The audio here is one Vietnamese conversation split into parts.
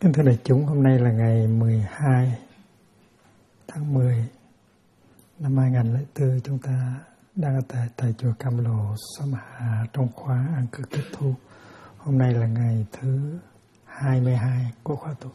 Kính thưa đại chúng, hôm nay là ngày 12 tháng 10 năm 2004. Chúng ta đang ở tại chùa Cam Lộ, Xóm Hạ trong khóa An Cư kết thu. Hôm nay là ngày thứ 22 của khóa tu.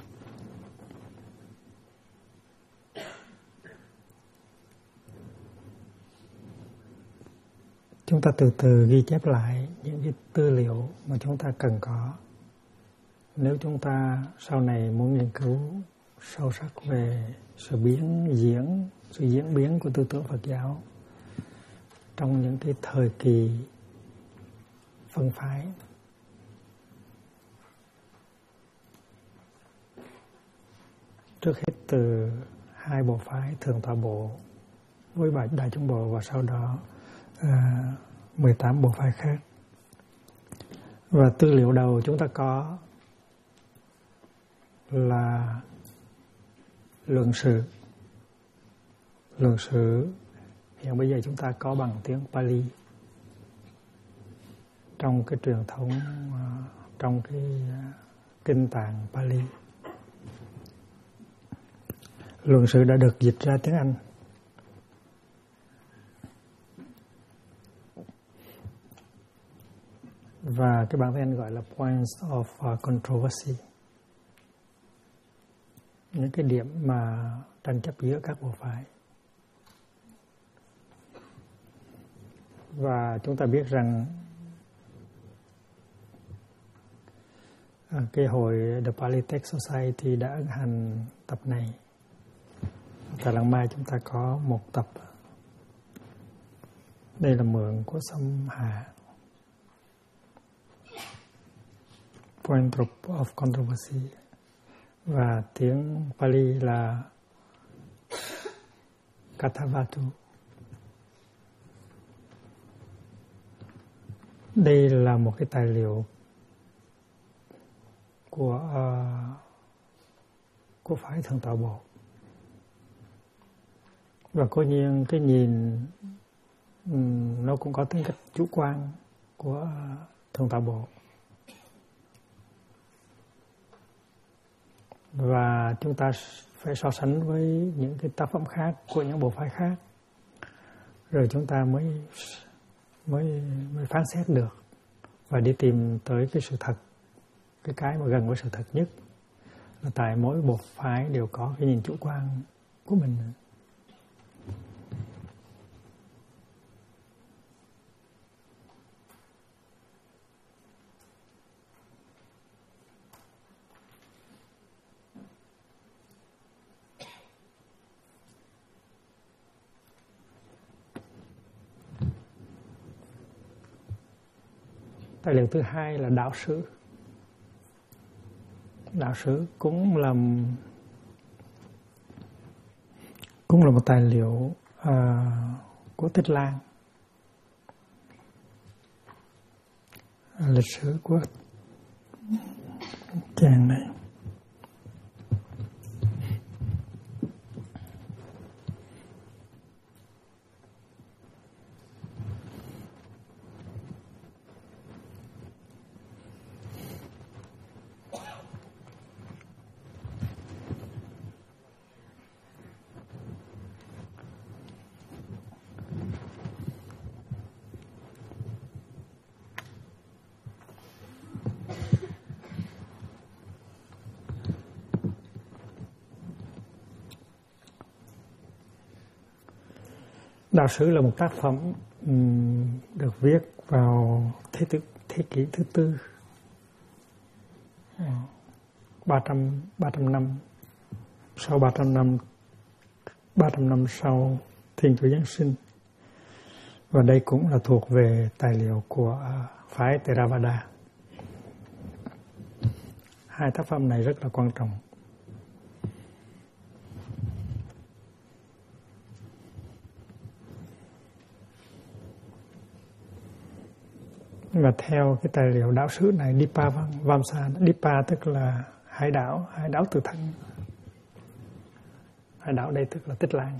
Chúng ta từ từ ghi chép lại những cái tư liệu mà chúng ta cần có. Nếu chúng ta sau này muốn nghiên cứu sâu sắc về sự diễn biến của tư tưởng Phật giáo trong những cái thời kỳ phân phái, trước hết từ hai bộ phái Thượng Tọa Bộ với Đại Chúng Bộ, và sau đó 18 bộ phái khác. Và tư liệu đầu chúng ta có là luận sự hiện bây giờ chúng ta có bằng tiếng Pali trong cái truyền thống, trong cái kinh tạng Pali. Luận sự đã được dịch ra tiếng Anh. Và cái bản tiếng Anh gọi là Points of Controversy, những cái điểm mà tranh chấp giữa các bộ phái. Và chúng ta biết rằng cái hội The Pali Text Society đã ấn hành tập này. Tại lần mai chúng ta có một tập. Đây là mượn của Xóm Hạ, Point of Controversy, và tiếng Pali là Kathavatu. Đây là một cái tài liệu của phái Thượng Tọa Bộ. Và cố nhiên cái nhìn nó cũng có tính cách chủ quan của Thượng Tọa Bộ. Và chúng ta phải so sánh với những cái tác phẩm khác của những bộ phái khác, rồi chúng ta mới phán xét được và đi tìm tới cái sự thật, cái mà gần với sự thật nhất là tại mỗi bộ phái đều có cái nhìn chủ quan của mình. Tài liệu thứ hai là đạo sử. Đạo sử cũng là một tài liệu của Tích Lan. Lịch sử của chàng này. Đạo sử là một tác phẩm được viết vào thế kỷ thứ tư, 300 năm sau 300 năm sau Thiên Chúa Giáng sinh. Và đây cũng là thuộc về tài liệu của phái Theravada. Hai tác phẩm này rất là quan trọng. Và theo cái tài liệu đạo sử này, Dipa Vamsa, Dipa tức là hải đảo từ thân. Hải đảo đây tức là Tích Lan.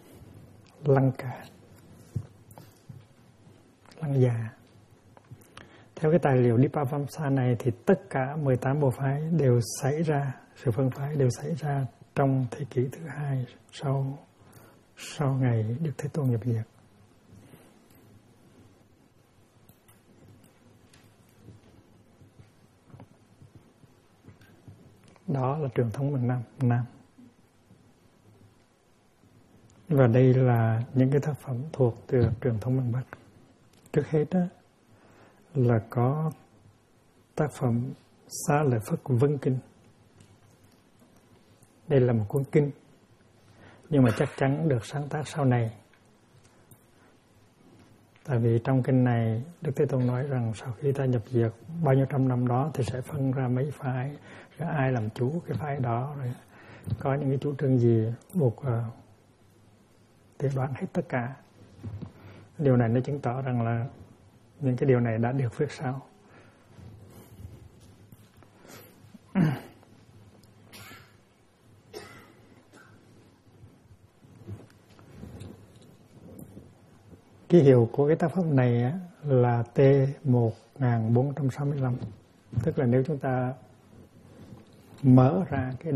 Lăng Già. Theo cái tài liệu Dipavamsa này thì tất cả 18 bộ phái đều xảy ra, sự phân phái đều xảy ra trong thế kỷ thứ hai sau ngày Đức Thế Tôn nhập diệt. Đó là truyền thống miền Nam. Và đây là những cái tác phẩm thuộc từ truyền thống miền Bắc. Trước hết đó, là có tác phẩm Xá Lợi Phất Vân Kinh. Đây là một cuốn kinh, nhưng mà chắc chắn được sáng tác sau này. Tại vì trong kinh này, Đức Thế Tôn nói rằng sau khi ta nhập diệt bao nhiêu trăm năm đó thì sẽ phân ra mấy phái, rồi ai làm chủ cái phái đó, rồi có những cái chủ trương gì buộc tuyệt đoán hết tất cả. Điều này nó chứng tỏ rằng là những cái điều này đã được viết sau. Ký hiệu của cái tác phẩm này là T1465. Tức là nếu chúng ta mở ra cái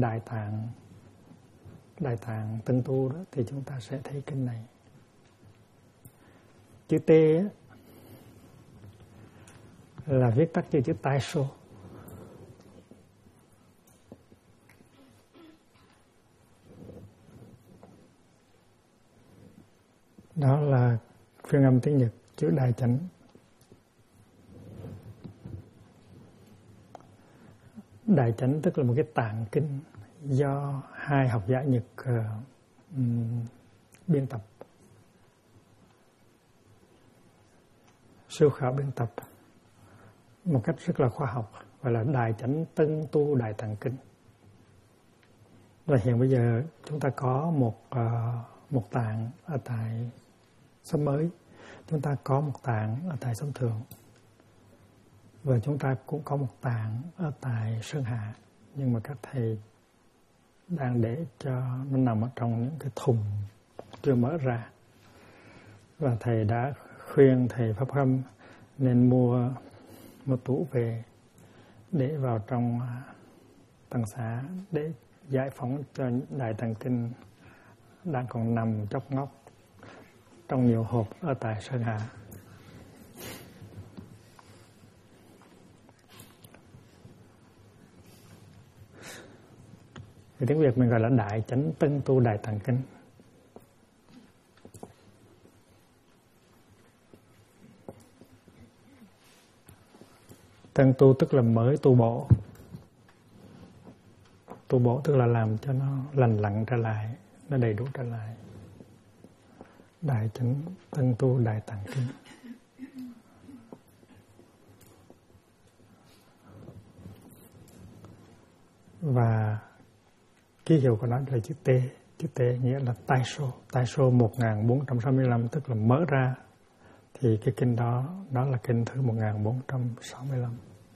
Đại Tạng Tân Tu đó thì chúng ta sẽ thấy kinh này. Chữ T là viết tắt cho chữ Tai Sô. Đó là phiên âm tiếng Nhật chữ Đại Chánh. Đại Chánh tức là một cái tạng kinh do hai học giả Nhật biên tập, siêu khảo biên tập một cách rất là khoa học, gọi là Đại Chánh Tân Tu Đại Tạng Kinh. Và hiện bây giờ chúng ta có một tạng ở tại Xóm Mới, chúng ta có một tạng ở tại Xóm Thượng, và chúng ta cũng có một tạng ở tại Sơn Hà. Nhưng mà các thầy đang để cho nó nằm ở trong những cái thùng chưa mở ra. Và thầy đã khuyên thầy Pháp Khâm nên mua tủ về để vào trong tầng xá để giải phóng cho Đại Tạng Kinh đang còn nằm chóc ngóc trong nhiều hộp ở tại Sơn Hà. Thì tiếng Việt mình gọi là Đại Chánh Tân Tu Đại Tạng Kinh. Tân tu tức là mới tu bổ. Tu bổ tức là làm cho nó lành lặn trở lại, nó đầy đủ trở lại. Đại Chánh Tân Tu Đại Tạng Kinh. Và ký hiệu của nó là chữ T. Chữ T nghĩa là Tai Sô. Tai Sô 1465 tức là mở ra. Thì cái kinh đó là kinh thứ 1465.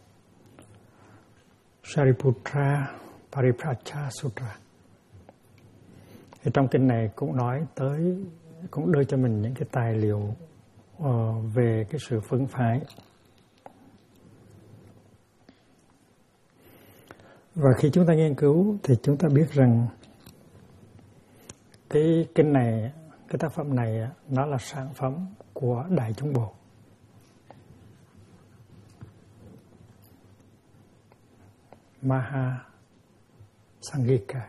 Sariputra Paripracha Sutra. Thì trong kinh này cũng nói tới, cũng đưa cho mình những cái tài liệu về cái sự phân phái. Và khi chúng ta nghiên cứu thì chúng ta biết rằng cái kinh này, cái tác phẩm này nó là sản phẩm của Đại Chúng Bộ. Maha Sanghika.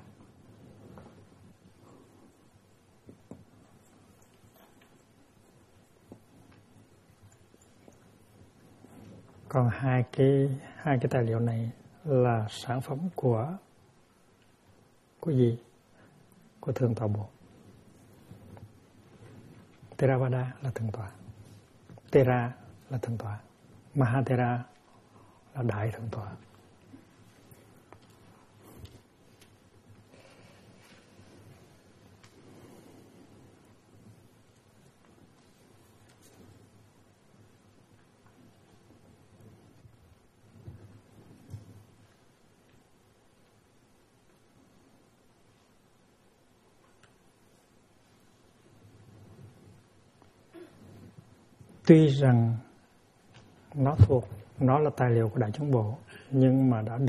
Còn hai cái tài liệu này là sản phẩm của gì? Của Thượng Tọa Bộ. Theravada là Thượng Tọa, Thera là Thượng Tọa, Mahathera là Đại Thượng Tọa. Tuy rằng nó thuộc nó là tài liệu của Đại Chúng Bộ, nhưng mà đã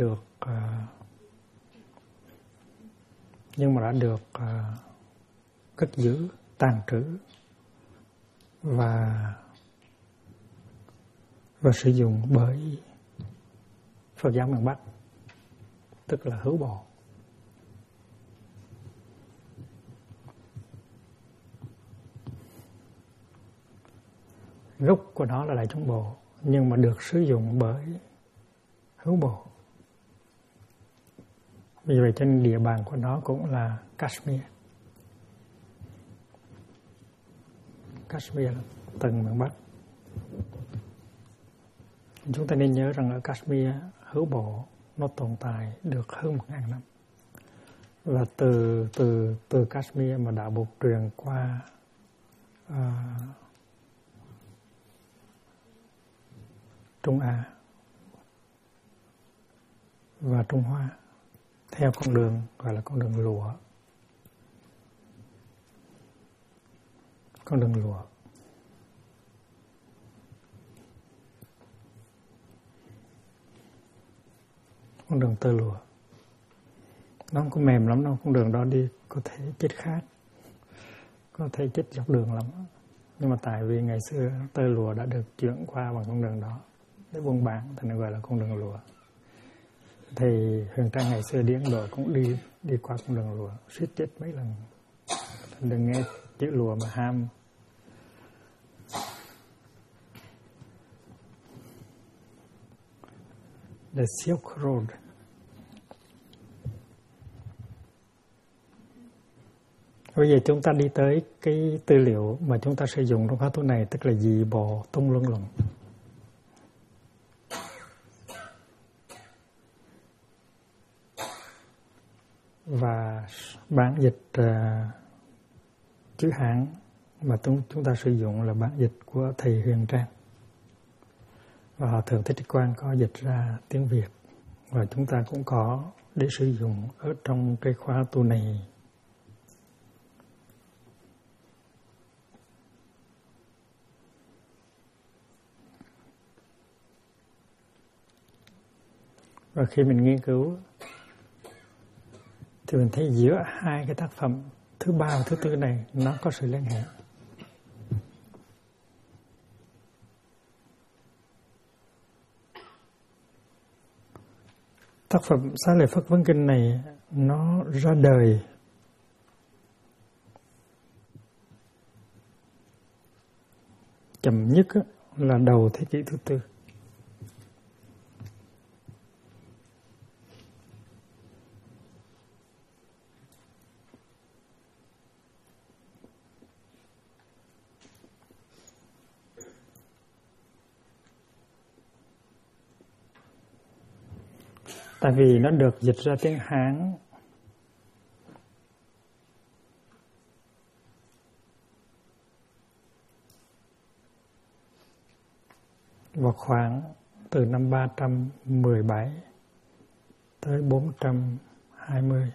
được cất giữ, tàng trữ và sử dụng bởi Phật giáo miền Bắc, tức là Hữu Bộ. Gốc của nó là Đại Chúng Bộ, nhưng mà được sử dụng bởi Hữu Bộ. Vì vậy trên địa bàn của nó cũng là Kashmir. Kashmir là tầng miền Bắc. Chúng ta nên nhớ rằng ở Kashmir, Hữu Bộ nó tồn tại được hơn 1000 năm. Và từ Kashmir mà đạo Bụt truyền qua Trung Á và Trung Hoa theo con đường gọi là con đường lụa. Con đường lụa. Con đường tơ lụa. Nó không có mềm lắm đâu, con đường đó đi có thể chết khát, có thể chết dọc đường lắm. Nhưng mà tại vì ngày xưa tơ lụa đã được chuyển qua bằng con đường đó để buôn bán, thành nó gọi là con đường lụa. Thì Huyền Trang ngày xưa đi Ấn Độ cũng đi qua con đường lụa, suýt chết mấy lần. Đừng nghe chữ lụa mà ham. The Silk Road. Bây giờ chúng ta đi tới cái tư liệu mà chúng ta sử dụng trong khóa tu này, tức là Dị Bộ Tung Luân Luận. Và bản dịch chữ Hán mà chúng ta sử dụng là bản dịch của thầy Huyền Trang. Và Hòa Thượng Thích Trích Quang có dịch ra tiếng Việt. Và chúng ta cũng có để sử dụng ở trong cái khóa tu này. Và khi mình nghiên cứu thì mình thấy giữa hai cái tác phẩm thứ ba và thứ tư này nó có sự liên hệ. Tác phẩm Xá Lợi Phất Vấn Kinh này nó ra đời chậm nhất là đầu thế kỷ thứ tư. Tại vì nó được dịch ra tiếng Hán vào khoảng từ năm 317 tới 420.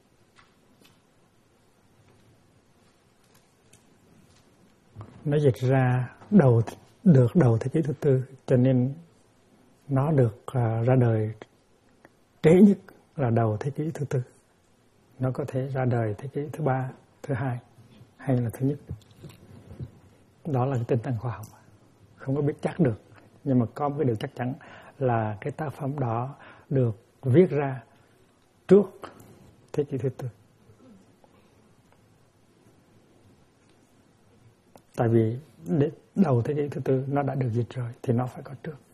Nó dịch ra đầu thế kỷ thứ tư, cho nên nó được ra đời trễ nhất là đầu thế kỷ thứ tư. Nó có thể ra đời thế kỷ thứ ba, thứ hai hay là thứ nhất. Đó là cái tinh thần khoa học. Không có biết chắc được. Nhưng mà có một cái điều chắc chắn là cái tác phẩm đó được viết ra trước thế kỷ thứ tư. Tại vì đầu thế kỷ thứ tư nó đã được dịch rồi thì nó phải có trước.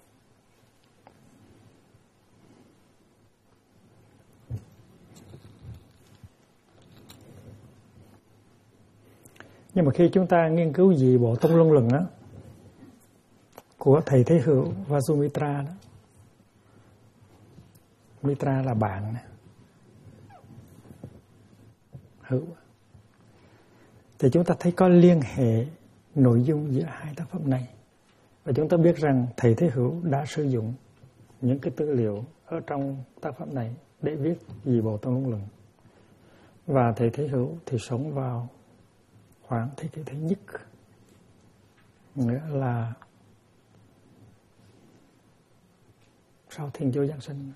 Nhưng mà khi chúng ta nghiên cứu Dị Bộ Tung Luân Luận á, của thầy Thế Hữu Vajumitra đó, Mitra là bạn, Hữu, thì chúng ta thấy có liên hệ nội dung giữa hai tác phẩm này. Và chúng ta biết rằng thầy Thế Hữu đã sử dụng những cái tư liệu ở trong tác phẩm này để viết Dị Bộ Tung Luân Luận. Và thầy Thế Hữu thì sống vào khoảng thế kỷ thứ nhất, nghĩa là sau Thiên Chúa Giáng sinh.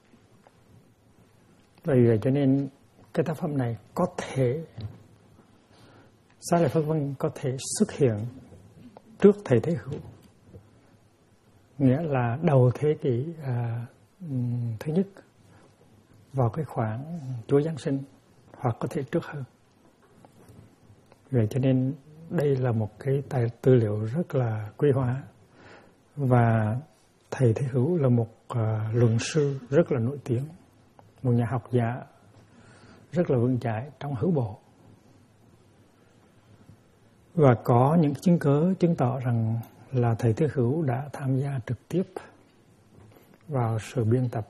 Vì vậy cho nên cái tác phẩm này có thể, Xá Lợi Phất Văn có thể xuất hiện trước Thầy Thế Hữu, nghĩa là đầu thế kỷ thứ nhất, vào cái khoảng Chúa Giáng sinh, hoặc có thể trước hơn. Vậy cho nên đây là một cái tài tư liệu rất là quý hóa, và Thầy Thế Hữu là một luận sư rất là nổi tiếng, một nhà học giả rất là vững chãi trong hữu bộ, và có những chứng cớ chứng tỏ rằng là Thầy Thế Hữu đã tham gia trực tiếp vào sự biên tập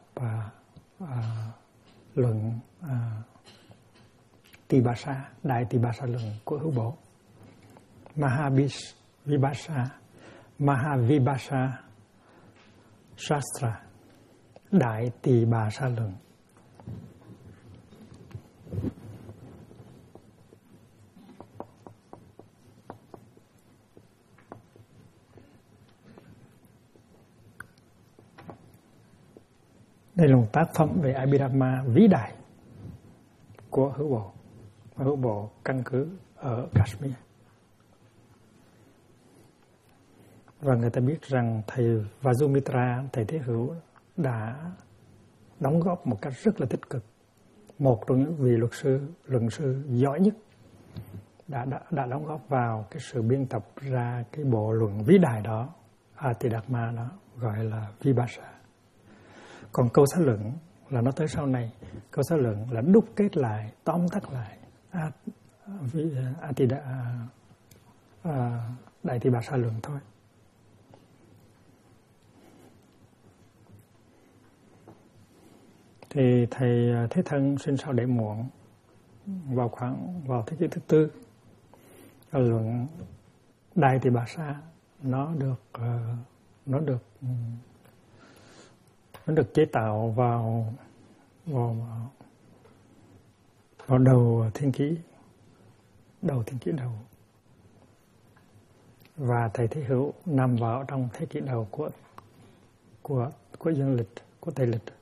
luận Tỳ-bà-sa, Đại Tỳ-bà-sa luận của hữu bộ, Mahavibhasa Shastra, Đại Tỳ-bà-sa luận. Đây là một tác phẩm về Abhidhamma vĩ đại của hữu bộ, và hữu bộ căn cứ ở Kashmir. Và người ta biết rằng thầy Vajumitra, Thầy Thế Hữu đã đóng góp một cách rất là tích cực, một trong những vị luận sư giỏi nhất đã đóng góp vào cái sự biên tập ra cái bộ luận vĩ đại đó, Atidakkha đó, gọi là Vibhasa. Còn câu xã luận là nó tới sau này. Câu xã luận là đúc kết lại, tóm tắt lại Đại Tỳ-bà-sa luận thôi. Thì thầy Thế Thân sinh sau để muộn, vào thế kỷ thứ tư. Luận Đại Tỳ-bà-sa nó được chế tạo vào đầu thiên kỷ đầu. Và Thầy Thế Hữu nằm vào trong thế kỷ đầu của dương lịch, của Tây lịch.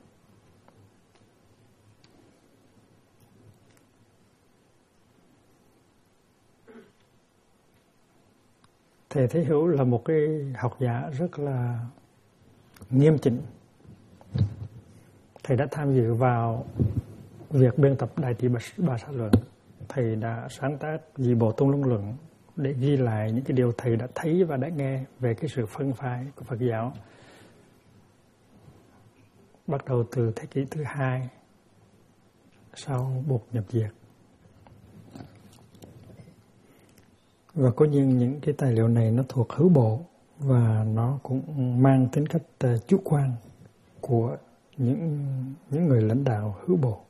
Thầy Thế Hữu là một cái học giả rất là nghiêm chỉnh. Thầy đã tham dự vào việc biên tập Đại Tỳ-bà-sa luận. Thầy đã sáng tác dị bộ Tung Luân luận để ghi lại những cái điều thầy đã thấy và đã nghe về cái sự phân phái của Phật giáo, bắt đầu từ thế kỷ thứ hai sau Bụt nhập diệt. Và có những cái tài liệu này nó thuộc hữu bộ, và nó cũng mang tính cách chủ quan của những người lãnh đạo hữu bộ.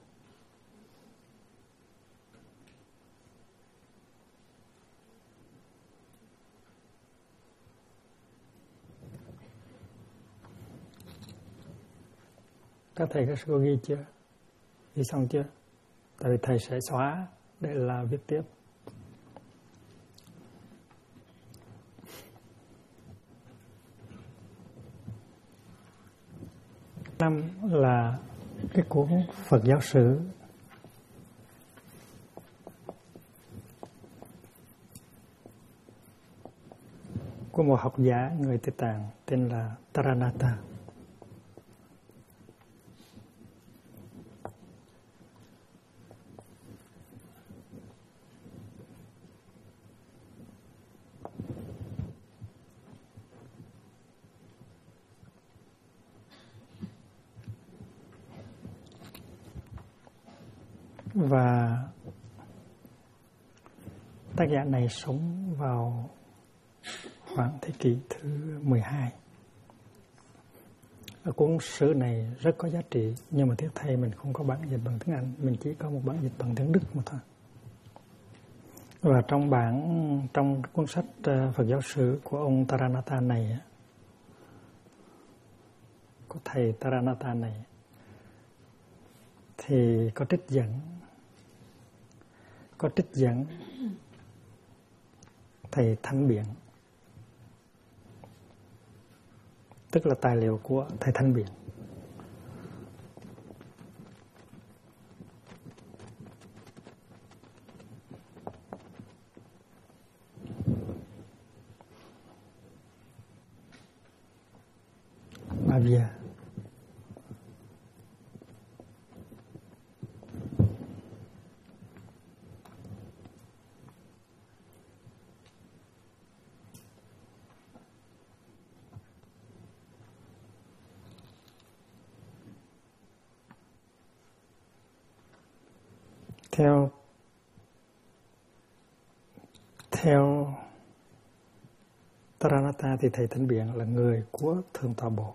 Các thầy các sư ghi chưa? Ghi xong chưa? Tại vì thầy sẽ xóa để là viết tiếp. Năm là cái cuốn Phật giáo sử của một học giả người Tây Tạng tên là Taranatha. Và tác giả này sống vào khoảng thế kỷ thứ 12. Ở cuốn sử này rất có giá trị, nhưng mà tiếc thay mình không có bản dịch bằng tiếng Anh, mình chỉ có một bản dịch bằng tiếng Đức mà thôi. Và trong cuốn sách Phật giáo sử của ông Taranatha này, của thầy Taranatha này, thì có trích dẫn thầy Thanh Biện, tức là tài liệu của thầy Thanh Biện. Mahavir. Theo Taranatha thì thầy Thanh Biện là người của Thượng Tọa Bộ.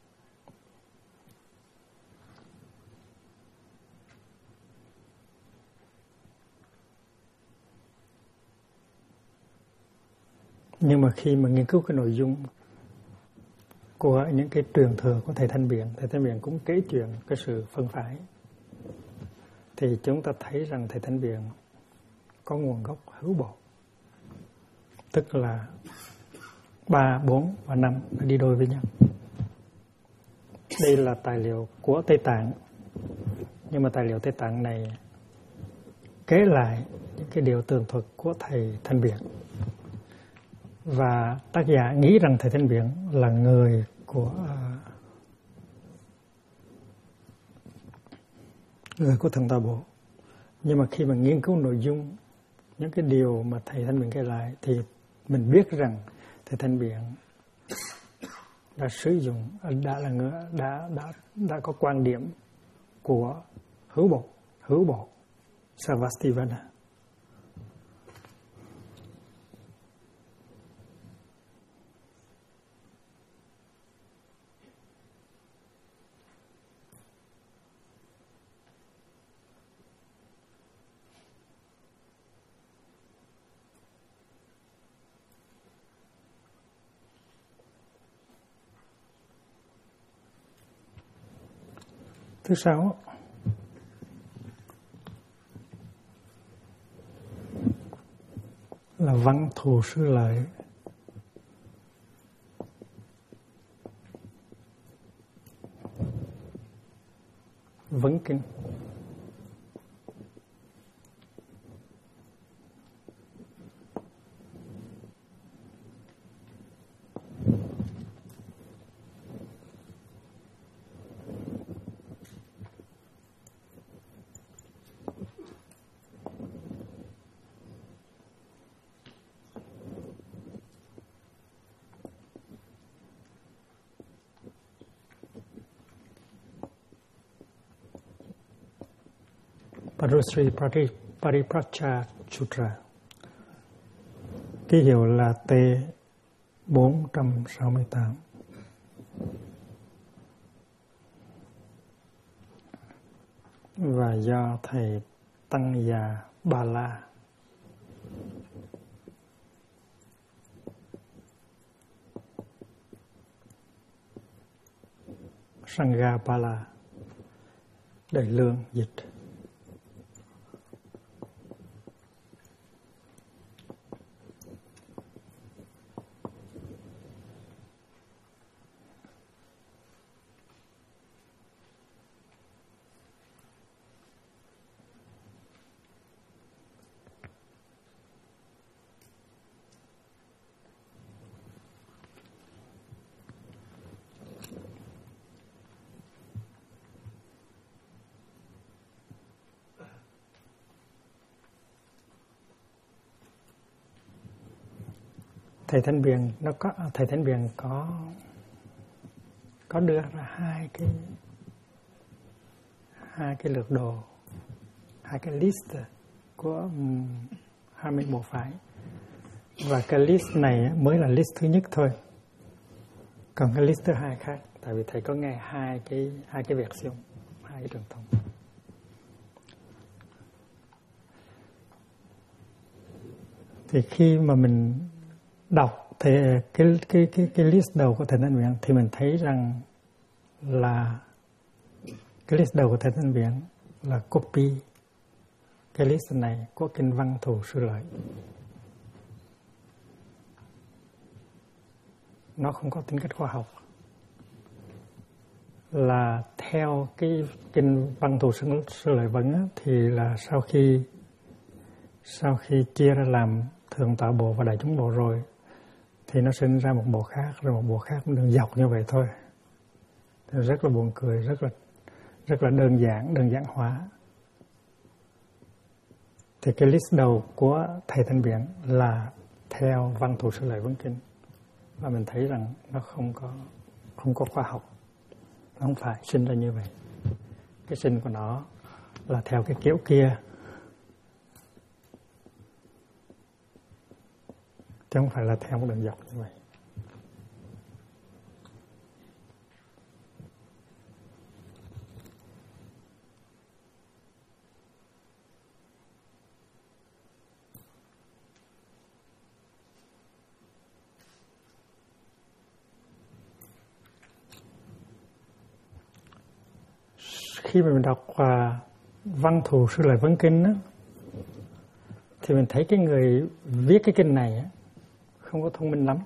Nhưng mà khi mà nghiên cứu cái nội dung của những cái truyền thừa của thầy Thanh Biện cũng kể chuyện cái sự phân phái, thì chúng ta thấy rằng thầy Thanh Biện có nguồn gốc hữu bộ, tức là 3, 4 và 5 đi đôi với nhau. Đây là tài liệu của Tây Tạng, nhưng mà tài liệu Tây Tạng này kể lại những cái điều tường thuật của thầy Thanh Biện, và tác giả nghĩ rằng thầy Thanh Biện là người của Thượng Tọa Bộ. Nhưng mà khi mà nghiên cứu nội dung những cái điều mà thầy Thanh Biện kể lại thì mình biết rằng thầy Thanh Biện đã sử dụng, đã có quan điểm của hữu bộ Sarvastivana. Thứ 6 là văn thù sư lợi. Vấn kinh. Parusri Paripracha Sutra, ký hiệu là T468, và do thầy Tăng Già Ba La Sangha-pala Đại Lương dịch. Thầy Thanh Biện có đưa ra hai cái lược đồ, hai cái list của 21 phái, và cái list này mới là list thứ nhất thôi, còn cái list thứ hai khác, tại vì thầy có nghe hai cái version, hai cái truyền thống. Thì khi mà mình đọc thì cái list đầu của thầy Thanh Biện thì mình thấy rằng là cái list đầu của thầy Thanh Biện là copy cái list này của kinh Văn Thù Sư Lợi. Nó không có tính cách khoa học. Là theo cái kinh Văn Thù Sư Lợi Vấn thì là sau khi chia ra làm Thượng Tọa Bộ và Đại Chúng Bộ rồi thì nó sinh ra một bộ khác, rồi một bộ khác cũng đường dọc như vậy thôi. rất là buồn cười, rất là đơn giản hóa. Thì cái list đầu của thầy Thanh Biện là theo Văn Thù Sư Lợi Vấn Kinh, và mình thấy rằng nó không có khoa học, nó không phải sinh ra như vậy. Cái sinh của nó là theo cái kiểu kia, chứ không phải là theo một đường dọc như vậy. Khi mà mình đọc Văn Thù Sư Lợi Vấn Kinh á, thì mình thấy cái người viết cái kinh này á, không có thông minh lắm.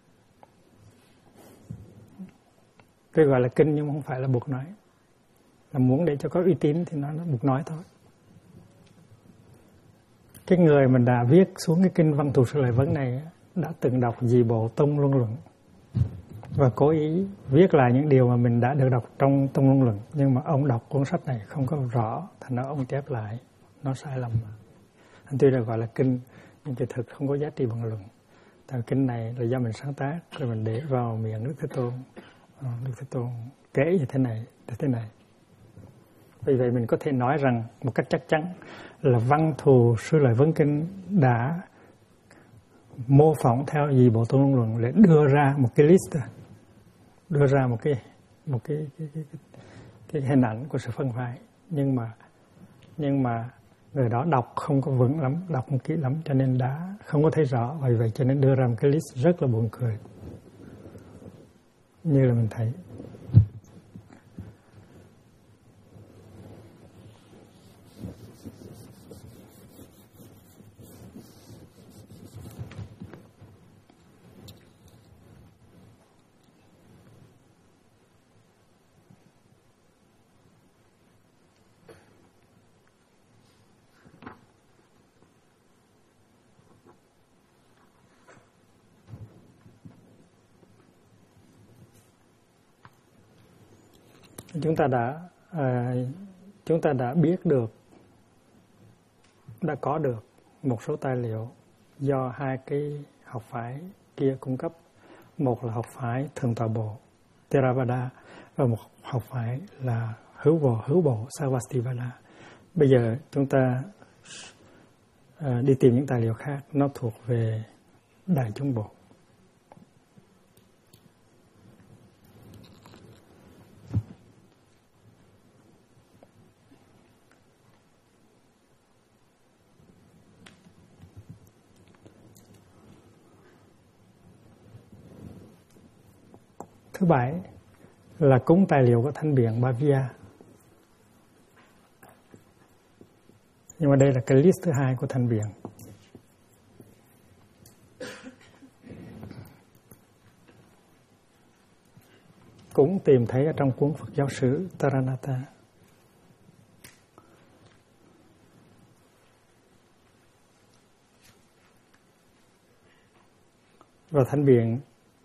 Cái gọi là kinh nhưng mà không phải là buộc nói. Là muốn để cho có uy tín thì nó buộc nói thôi. Cái người mình đã viết xuống cái kinh Văn Thù Sư Lợi Vấn này á, đã từng đọc Dị Bộ Tông Luân Luận và cố ý viết lại những điều mà mình đã được đọc trong Tông Luân Luận, nhưng mà ông đọc cuốn sách này không có rõ, thành ra ông chép lại nó sai lầm. Anh tuy là gọi là kinh nhưng kỳ thực không có giá trị bằng luận. Tại kinh này là do mình sáng tác rồi mình để vào miệng Đức Thế Tôn. Đức Thế Tôn kể như thế này. Vì vậy mình có thể nói rằng một cách chắc chắn là Văn Thù Sư Lợi Vấn Kinh đã mô phỏng theo Dị Bộ Tông Luân Luận để đưa ra một cái list, đưa ra một cái hình ảnh của sự phân phái, nhưng mà người đó đọc không có vững lắm, đọc không kỹ lắm, cho nên đã không có thấy rõ. Vì vậy cho nên đưa ra một cái list rất là buồn cười, như là mình thấy. Chúng ta đã biết được, đã có được một số tài liệu do hai cái học phái kia cung cấp. Một là học phái Thượng Tọa Bộ Theravada và một học phái là hữu bộ Sarvastivada. Bây giờ chúng ta đi tìm những tài liệu khác, nó thuộc về Đại Chúng Bộ. Thứ bảy là cúng tài liệu của Thanh Biện Bhavia. Nhưng mà đây là cái list thứ hai của Thanh Biện. Cũng tìm thấy ở trong cuốn Phật giáo sử Taranata. Và Thanh Biện,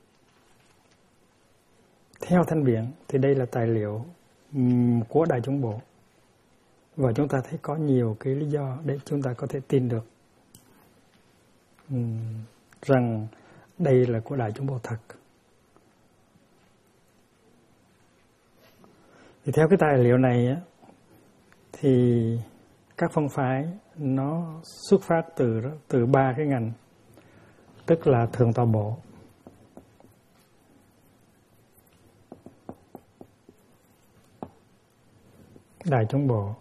theo Thanh Biện thì đây là tài liệu của Đại Chúng Bộ. Và chúng ta thấy có nhiều cái lý do để chúng ta có thể tin được rằng đây là của Đại Chúng Bộ thật. Thì theo cái tài liệu này thì các phân phái nó xuất phát từ ba cái ngành, tức là Thượng Tọa Bộ, Đại Chúng Bộ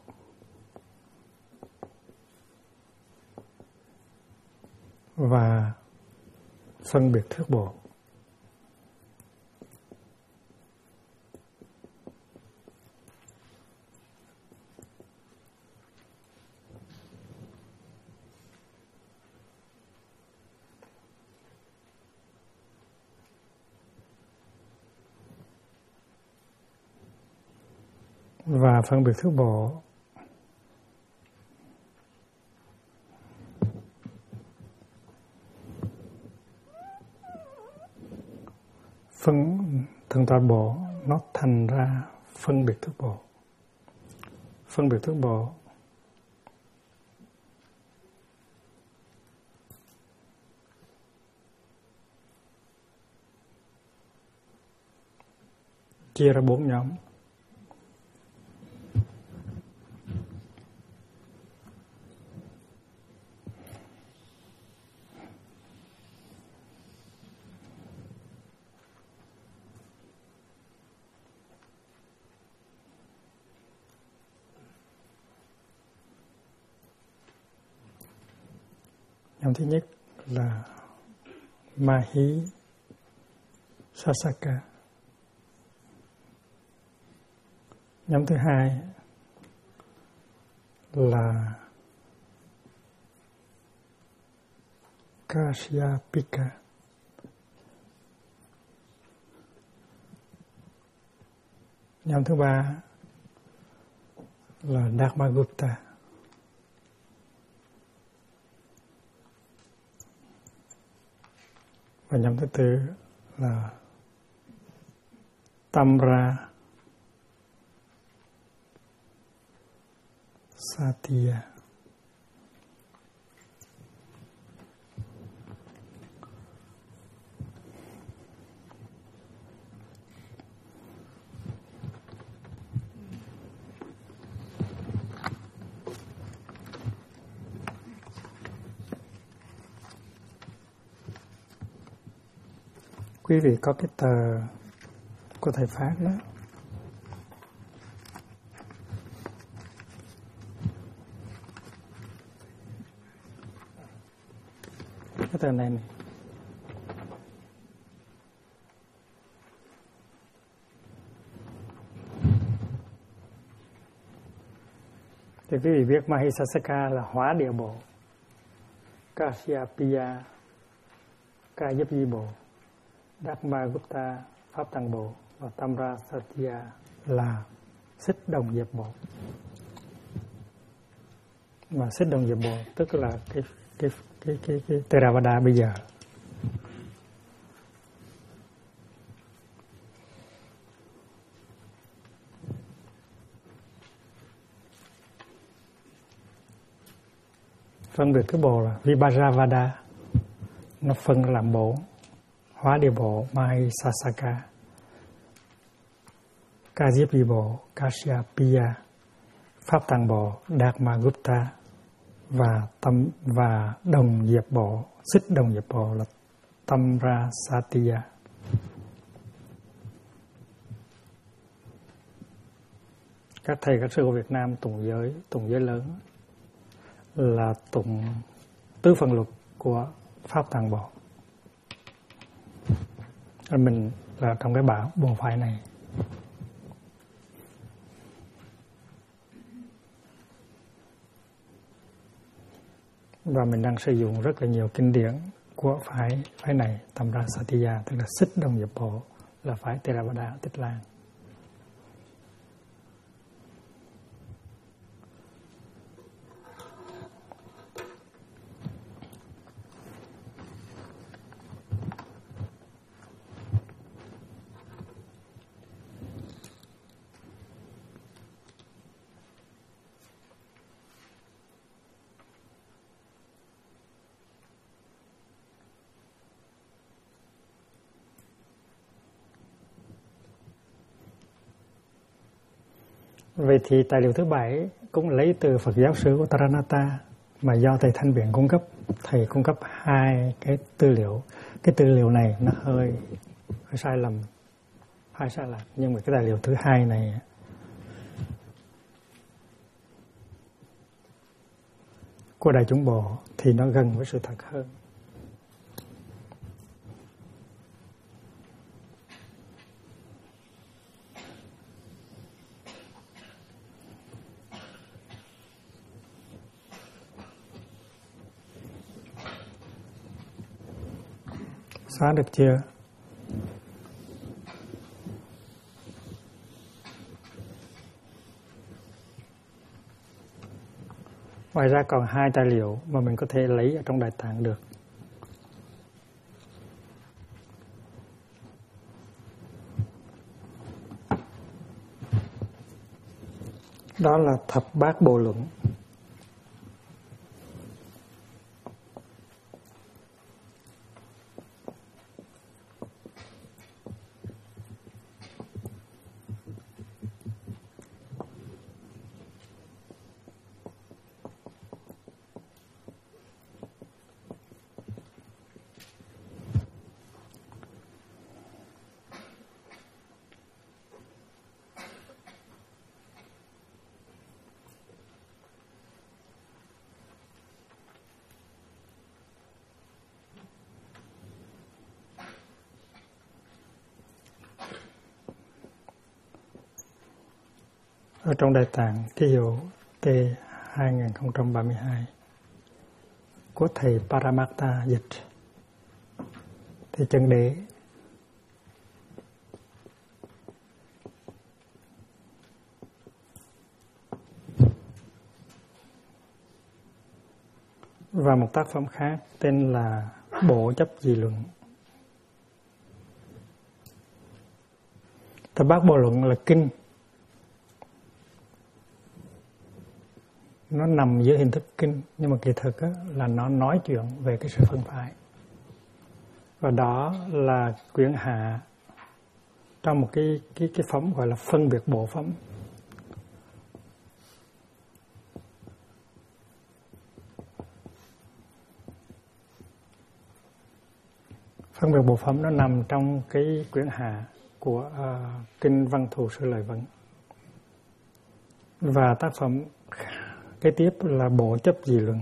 và phân biệt thuyết bộ. Và phân biệt thuyết bộ Thượng Tọa Bộ nó thành ra phân biệt thức bộ. Phân biệt thức bộ chia ra 4 nhóm. Nhóm thứ nhất là Mahi Sasaka. Nhóm thứ hai là Kasyapika. Nhóm thứ ba là Dharmagupta. Và nhóm thứ tư là Tamra Satya. Quý vị có cái tờ của thầy Phát đó. Cái tờ này. Thì quý vị biết Mahisasaka là hóa địa bộ, Kasyapaya Kayapyi bộ, Dharmagupta pháp tăng bộ và Tamra Satya là xích đồng diệp bộ. Mà xích đồng diệp bộ tức là cái Theravada bây giờ. Phân biệt cái bộ là Vibhajavada, nó phân làm bộ. Hóa địa bộ Mahisasaka, Kayapyi bộ Kasyapaya, pháp tăng bộ Dharmagupta và đồng diệp bộ, xích đồng diệp bộ là Tamra Satya. Các thầy các sư của Việt Nam tụng giới lớn là tụng tứ phần luật của pháp tăng bộ. Mình là trong cái bộ phái này. Và mình đang sử dụng rất là nhiều kinh điển của phái này, Tamra Satya, tức là xích đồng diệp bộ, là phái Theravada Tích Lan. Vậy thì tài liệu thứ 7 cũng lấy từ Phật giáo sử của Taranata mà do thầy Thanh Biện cung cấp. Thầy cung cấp 2 cái tư liệu. Cái tư liệu này nó hơi sai lầm, hơi sai lạc. Nhưng mà cái tài liệu thứ 2 này của Đại chúng Bộ thì nó gần với sự thật hơn. Xóa được chưa? Ngoài ra còn 2 tài liệu mà mình có thể lấy ở trong Đại Tạng được. Đó là thập bát bộ luận. Ở trong Đại Tạng ký hiệu T2032 của thầy Paramatta dịch thì chân đế và một tác phẩm khác tên là Bộ Chấp Dị Luận. Thập bát bộ luận là kinh, nó nằm dưới hình thức kinh, nhưng mà kỳ thực là nó nói chuyện về cái sự phân phái. Và đó là quyển hạ trong một cái phẩm gọi là phân biệt bộ phẩm. Phân biệt bộ phẩm nó nằm trong cái quyển hạ của kinh Văn Thù Sư Lợi Vấn. Và tác phẩm kế tiếp là Bộ Chấp Dị Luận.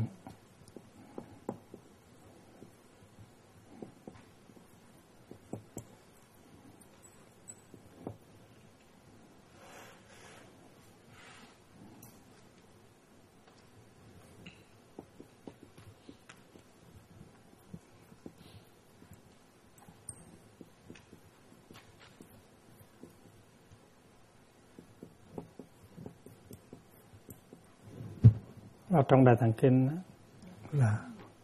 Ở trong Đại Tạng Kinh là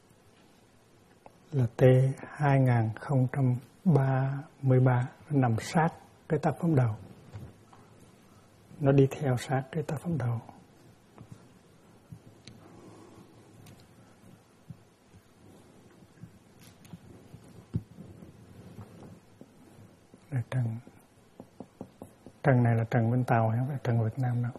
T2033, nó nằm sát cái tác phẩm đầu, nó đi theo sát cái tác phẩm đầu. Trần này là Trần bên Tàu, không phải Trần Việt Nam đâu.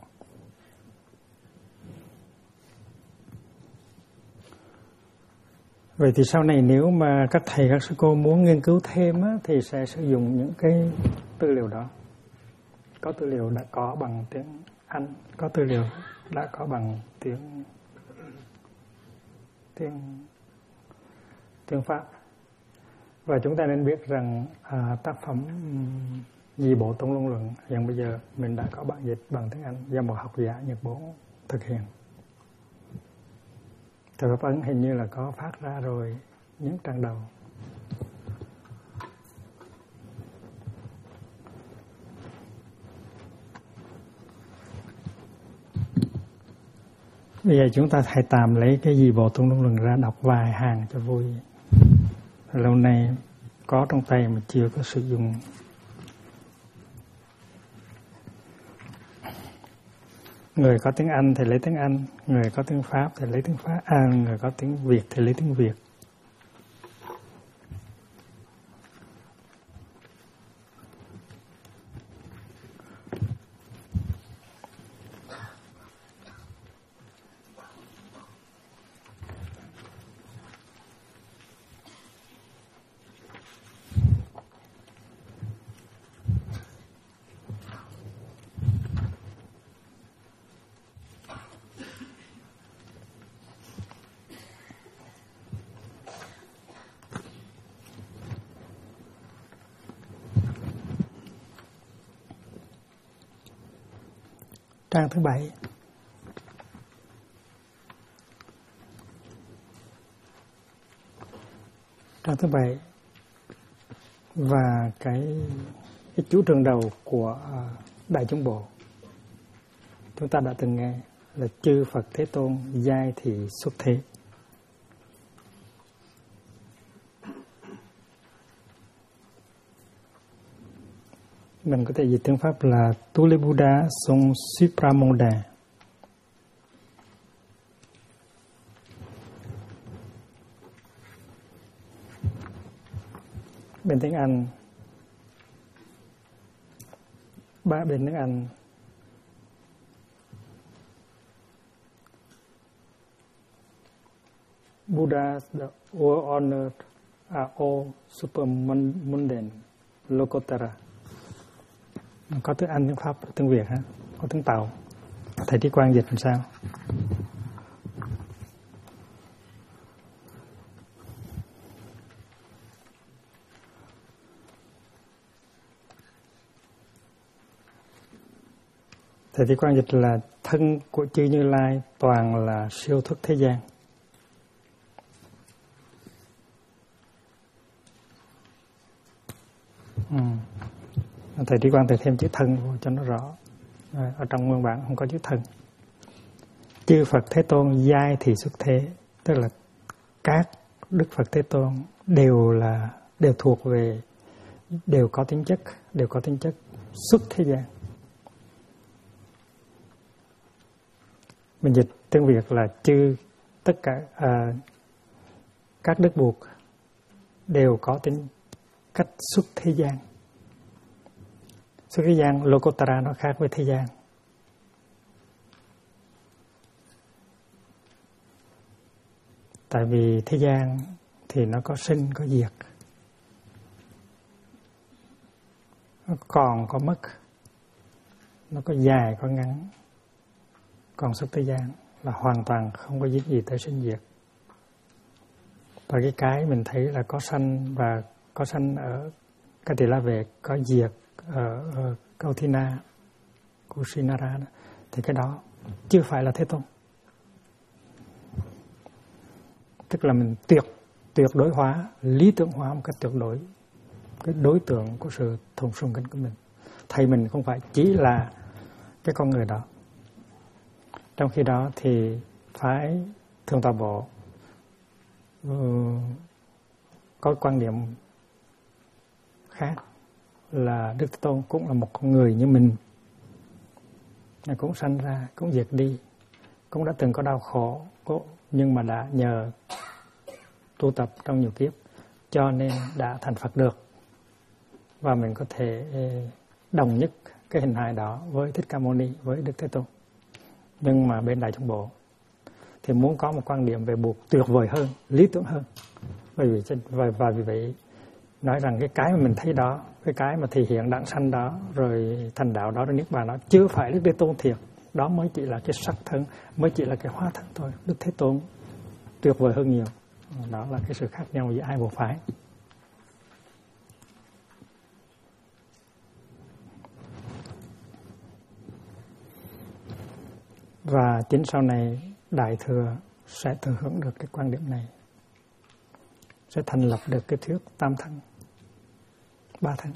Vậy thì sau này nếu mà các thầy, các sư cô muốn nghiên cứu thêm thì sẽ sử dụng những cái tư liệu đó. Có tư liệu đã có bằng tiếng Anh, có tư liệu đã có bằng tiếng Pháp. Và chúng ta nên biết rằng tác phẩm Di Bộ Tông Luân Luận hiện bây giờ mình đã có bản dịch bằng tiếng Anh do một học giả Nhật Bản thực hiện. Thời Pháp Ấn hình như là có phát ra rồi những trang đầu. Bây giờ chúng ta hãy tạm lấy cái Di Bộ Tông Luân Luận ra đọc vài hàng cho vui. Lâu nay có trong tay mà chưa có sử dụng. Người có tiếng Anh thì lấy tiếng Anh, người có tiếng Pháp thì lấy tiếng Pháp, người có tiếng Việt thì lấy tiếng Việt. Trang thứ 7. Trang thứ 7 và cái chủ trương đầu của Đại Chúng Bộ chúng ta đã từng nghe là chư Phật Thế Tôn giai thị xuất thế. Mình có thể dịch tiếng Pháp là tous les Bouddhas sont supramondains. bên tiếng Anh, bên tiếng Anh Buddha, the world honored are all super mundane, Lokotara. Có tiếng Anh, tiếng Pháp, tiếng Việt ha, có tiếng Tàu. Thầy Trí Quang dịch làm sao? Thầy Trí Quang dịch là thân của chư Như Lai toàn là siêu thức thế gian. Thầy Trí Quang thầy thêm chữ thân vô cho nó rõ. Ở trong nguyên bản không có chữ thân. Chư Phật Thế Tôn giai thì xuất thế, tức là các Đức Phật Thế Tôn đều thuộc về, đều có tính chất xuất thế gian. Mình dịch tiếng Việt là chư tất cả các đức buộc đều có tính cách xuất thế gian. Xuất thế gian, Lokotara nó khác với thế gian. Tại vì thế gian thì nó có sinh, có diệt. Nó còn có mất. Nó có dài, có ngắn. Còn xuất thế gian là hoàn toàn không có dính gì tới sinh diệt. Và cái mình thấy là có sanh, và có sanh ở Ca Tỳ La Vệ, có diệt ở Kauthina, Kusinara, thì cái đó chưa phải là Thế Tôn. Tức là mình tuyệt đối hóa, lý tưởng hóa một cách tuyệt đối cái đối tượng của sự thùng sùng kính của mình. Thầy mình không phải chỉ là cái con người đó. Trong khi đó thì phái Thường Tọa Bộ có quan điểm khác, là Đức Thế Tôn cũng là một con người như mình, cũng sanh ra, cũng diệt đi, cũng đã từng có đau khổ, nhưng mà đã nhờ tu tập trong nhiều kiếp cho nên đã thành Phật được, và mình có thể đồng nhất cái hình hài đó với Thích Ca Mâu Ni, với Đức Thế Tôn. Nhưng mà bên Đại Chúng Bộ thì muốn có một quan điểm về buộc tuyệt vời hơn, lý tưởng hơn. Và vì vậy nói rằng cái mà mình thấy đó, cái mà thể hiện đặng sanh đó, rồi thành đạo đó, rồi niết bàn đó, chưa phải Đức Thế Tôn thiệt. Đó mới chỉ là cái sắc thân, mới chỉ là cái hóa thân thôi. Đức Thế Tôn tuyệt vời hơn nhiều. Đó là cái sự khác nhau giữa hai bộ phái. Và chính sau này Đại Thừa sẽ thừa hưởng được cái quan điểm này, sẽ thành lập được cái thuyết tam thân, ba thân.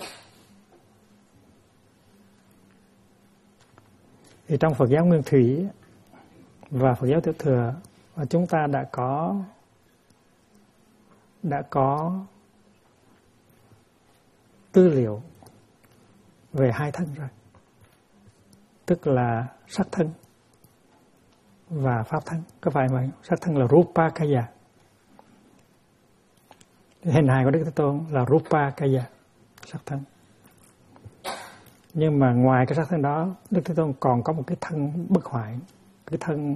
Thì trong Phật giáo Nguyên Thủy và Phật giáo Tiểu Thừa, chúng ta đã có tư liệu về hai thân rồi, tức là sắc thân và pháp thân. Có phải vậy? Sắc thân là Rupakaya, hình hài của Đức Thế Tôn là Rupakaya, sắc thân. Nhưng mà ngoài cái sắc thân đó, Đức Thế Tôn còn có một cái thân bất hoại, cái thân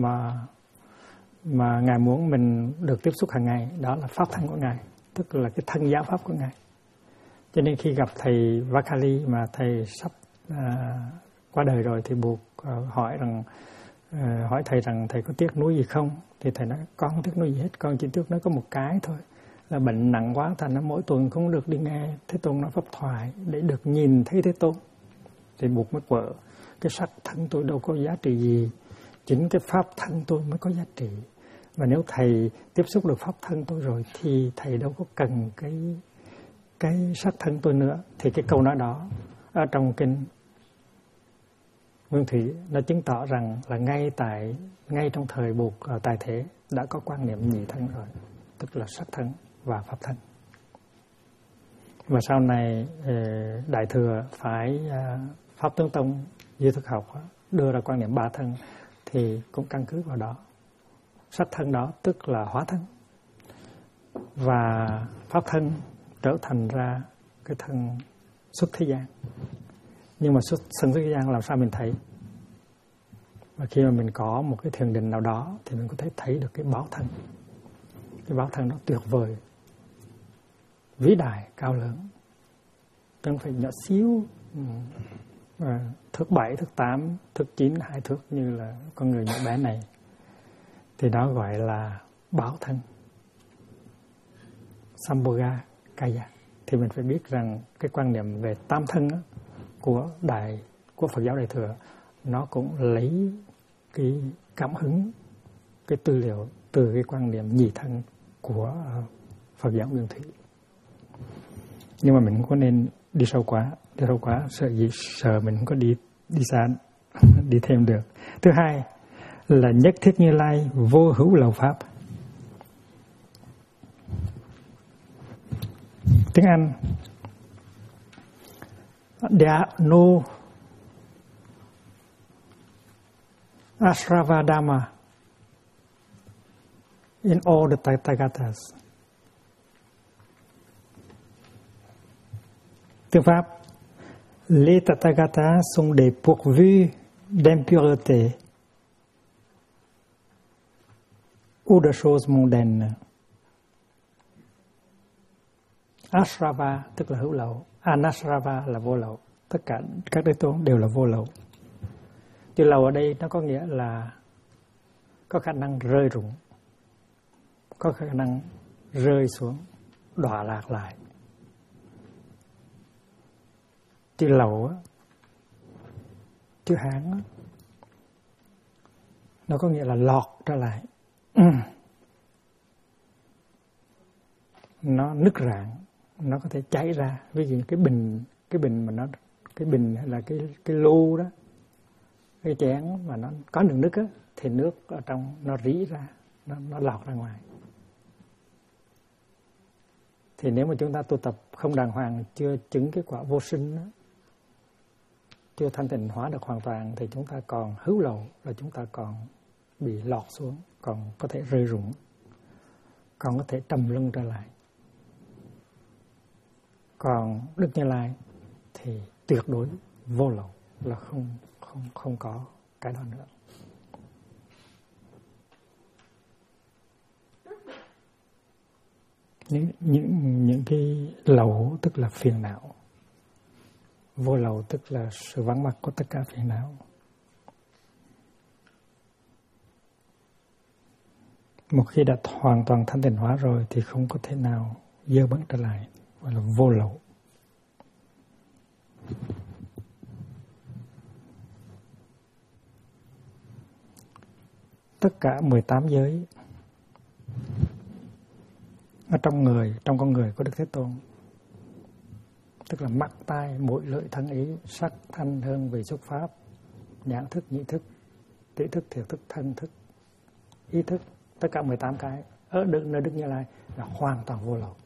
mà Ngài muốn mình được tiếp xúc hàng ngày, đó là pháp thân của Ngài, tức là cái thân giáo pháp của Ngài. Cho nên khi gặp thầy Vakali mà thầy sắp qua đời rồi thì buộc hỏi thầy rằng thầy có tiếc nuối gì không, thì thầy nói con không tiếc nuối gì hết, con chỉ tiếc nó có một cái thôi, là bệnh nặng quá, thành nó mỗi tuần không được đi nghe Thế Tôn nói pháp thoại để được nhìn thấy Thế Tôn. Thì buộc mới quở, cái sắc thân tôi đâu có giá trị gì, chính cái pháp thân tôi mới có giá trị. Và nếu thầy tiếp xúc được pháp thân tôi rồi thì thầy đâu có cần cái sắc thân tôi nữa. Thì cái câu nói đó ở trong kinh Nguyên Thủy nó chứng tỏ rằng là ngay trong thời buộc tài thể đã có quan niệm nhị thân rồi, tức là sắc thân và pháp thân. Và sau này Đại Thừa phải Pháp Tướng Tông Duy Thức Học đưa ra quan niệm ba thân, thì cũng căn cứ vào đó. Sắc thân đó tức là hóa thân, và pháp thân trở thành ra cái thân xuất thế gian. Nhưng mà thân xuất thế gian làm sao mình thấy? Và khi mà mình có một cái thiền định nào đó thì mình có thể thấy được cái báo thân. Cái báo thân nó tuyệt vời, vĩ đại, cao lớn, chẳng phải nhỏ xíu, thước 7, thước 8, thước 9, 2 thước như là con người nhỏ bé này. Thì đó gọi là báo thân, Sambhoga Kaya. Thì mình phải biết rằng cái quan niệm về tam thân đó, của Phật giáo Đại Thừa, nó cũng lấy cái cảm hứng, cái tư liệu từ cái quan niệm nhị thân của Phật giáo Nguyên Thủy. Nhưng mà mình không có nên đi sâu quá, sợ mình không có đi xa, đi thêm được. Thứ hai là nhất thiết Như Lai vô hữu lậu pháp. Tiếng Anh, there are no Asravadama in all the Tathagatas. Tiếng Pháp, les Tathagatas sont des pourvus d'impureté ou de choses mondaines. Asrava tức là hữu lậu, Anasrava là vô lậu. Tất cả các Đế Tôn đều là vô lậu. Chữ lậu ở đây nó có nghĩa là có khả năng rơi rụng, có khả năng rơi xuống, đọa lạc lại. Chữ lậu á, chữ Hán á, nó có nghĩa là lọt trở lại. Nó nứt rạn, nó có thể cháy ra. Ví dụ cái bình mà nó, cái bình hay là cái lu đó, cái chén mà nó có đường nước á, thì nước ở trong nó rỉ ra, nó lọt ra ngoài. Thì nếu mà chúng ta tu tập không đàng hoàng, chưa chứng cái quả vô sinh đó, chưa thanh tịnh hóa được hoàn toàn, thì chúng ta còn hữu lậu, là chúng ta còn bị lọt xuống, còn có thể rơi rụng, còn có thể trầm luân trở lại. Còn Đức Như Lai thì tuyệt đối vô lậu, là không có cái đó nữa. Những cái lậu tức là phiền não, vô lậu tức là sự vắng mặt của tất cả phiền não. Một khi đã hoàn toàn thanh tịnh hóa rồi thì không có thể nào dơ bẩn trở lại, gọi là vô lậu. Tất cả 18 giới ở trong con người của Đức Thế Tôn, tức là mắt, tai, mũi, lưỡi, thân, ý, sắc, thanh, hương, vị, xúc, pháp, nhãn thức, nhĩ thức, tỷ thức, thiệt thức, thân thức, ý thức, tất cả 18 cái ở nơi Đức Như Lai là hoàn toàn vô lậu,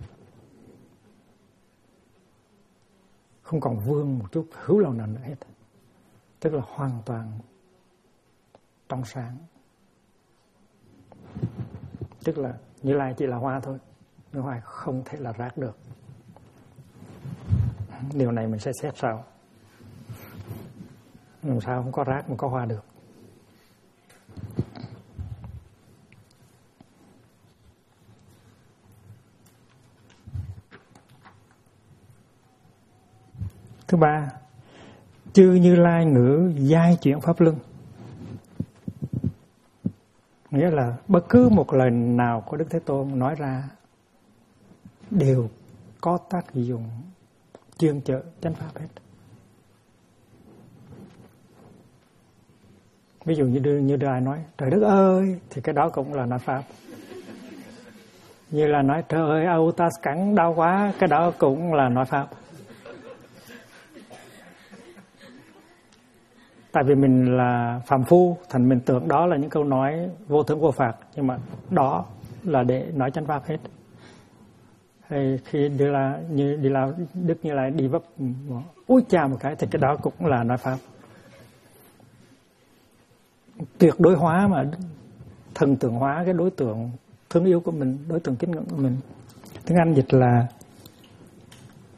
không còn vương một chút hữu lậu nào nữa hết, tức là hoàn toàn trong sáng. Tức là Như Lai chỉ là hoa thôi, nhưng hoa không thể là rác được. Điều này mình sẽ xét sau. Làm sao không có rác mà có hoa được? Thứ ba, chư Như Lai ngữ giai chuyển pháp luân. Nghĩa là bất cứ một lời nào của Đức Thế Tôn nói ra đều có tác dụng chuyên chở chánh pháp hết. Ví dụ như ai nói trời đất ơi thì cái đó cũng là nói pháp. Như là nói trời ơi âu ta cắn đau quá, cái đó cũng là nói pháp. Tại vì mình là phàm phu, thành mình tưởng đó là những câu nói vô thưởng vô phạt, nhưng mà đó là để nói chánh pháp hết. Hay khi Đức Như Lai đi vấp úi chà một cái thì cái đó cũng là nói pháp. Tuyệt đối hóa mà thần tượng hóa cái đối tượng thương yêu của mình, đối tượng kính ngưỡng của mình. Tiếng Anh dịch là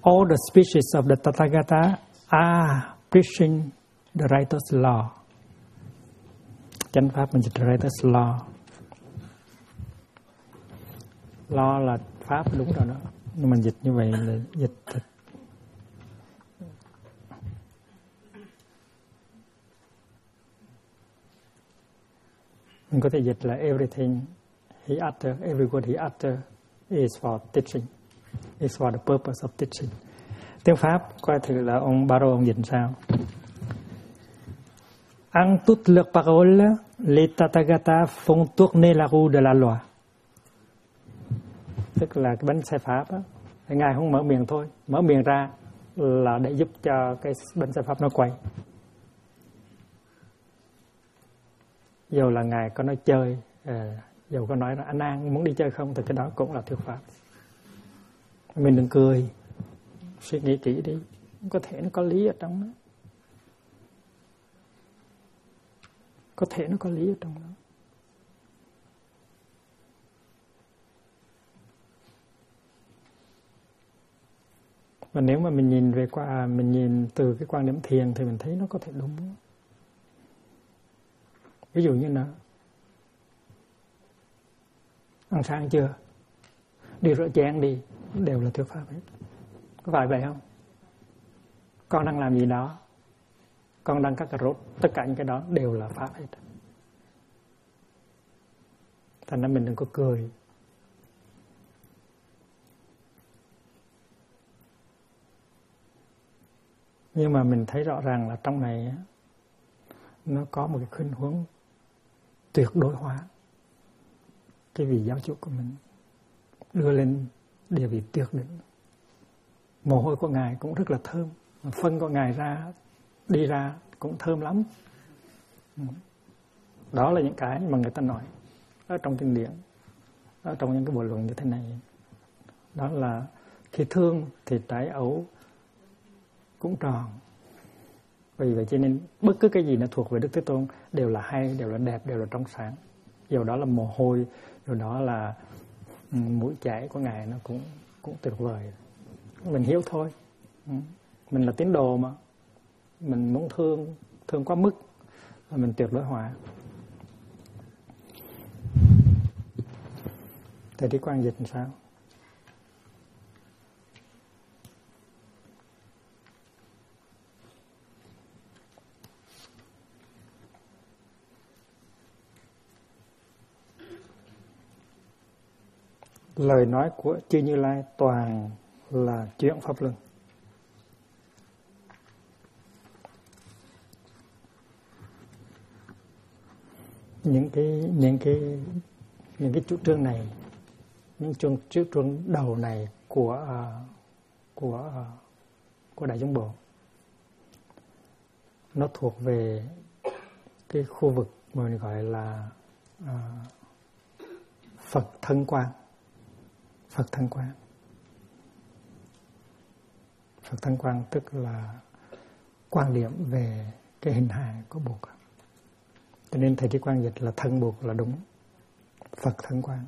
all the speeches of the Tathagata are preaching the righteous law. Chánh pháp mình dịch righteous law. Law là pháp đúng rồi đó. Nhưng mình dịch như vậy là dịch thật. Mình có thể dịch là everything he utter, every word he utter is for teaching, is for the purpose of teaching. Tiếng Pháp coi thử là ông Baro ông dịch sao. En toutes leurs paroles, les Tathagata font tourner la roue de la loi. Tức là cái bánh xe Pháp á, Ngài không mở miệng thôi, mở miệng ra là để giúp cho cái bánh xe Pháp nó quay. Dù là Ngài có nói chơi, dù có nói là anh An muốn đi chơi không, thì cái đó cũng là thuyết pháp. Mình đừng cười, suy nghĩ kỹ đi, có thể nó có lý ở trong đó. Có thể nó có lý ở trong đó. Và nếu mà mình nhìn mình nhìn từ cái quan điểm thiền thì mình thấy nó có thể đúng. Ví dụ như là ăn sáng chưa, đi rửa chén đi, đều là thuyết pháp hết. Có phải vậy không? Con đang làm gì đó, con đang cắt cà rốt, tất cả những cái đó đều là pháp hết. Thành ra mình đừng có cười. Nhưng mà mình thấy rõ ràng là trong này nó có một cái khuynh hướng tuyệt đối hóa cái vị giáo chủ của mình, đưa lên địa vị tuyệt đỉnh. Mồ hôi của Ngài cũng rất là thơm, phân của Ngài đi ra cũng thơm lắm. Đó là những cái mà người ta nói ở trong kinh điển, ở trong những cái bộ luận như thế này. Đó là khi thương thì trái ấu cũng tròn. Vì vậy cho nên bất cứ cái gì nó thuộc về Đức Thế Tôn đều là hay, đều là đẹp, đều là trong sáng. Dù đó là mồ hôi, dù đó là mũi chảy của Ngài, nó cũng tuyệt vời. Mình hiểu thôi. Mình là tín đồ mà. Mình muốn thương quá mức, và mình tuyệt đối hóa. Thầy Trí Quang dịch làm sao? Lời nói của Chư Như Lai toàn là chuyện pháp luân. Những cái chủ trương này, những chủ trương đầu này của Đại Chúng Bộ, nó thuộc về cái khu vực mà mình gọi là Phật thân quan. Phật thân quan. Phật thân quan tức là quan điểm về cái hình hài của Bụt. Cho nên Thầy Trí Quang dịch là thân Bụt là đúng. Phật thân quan.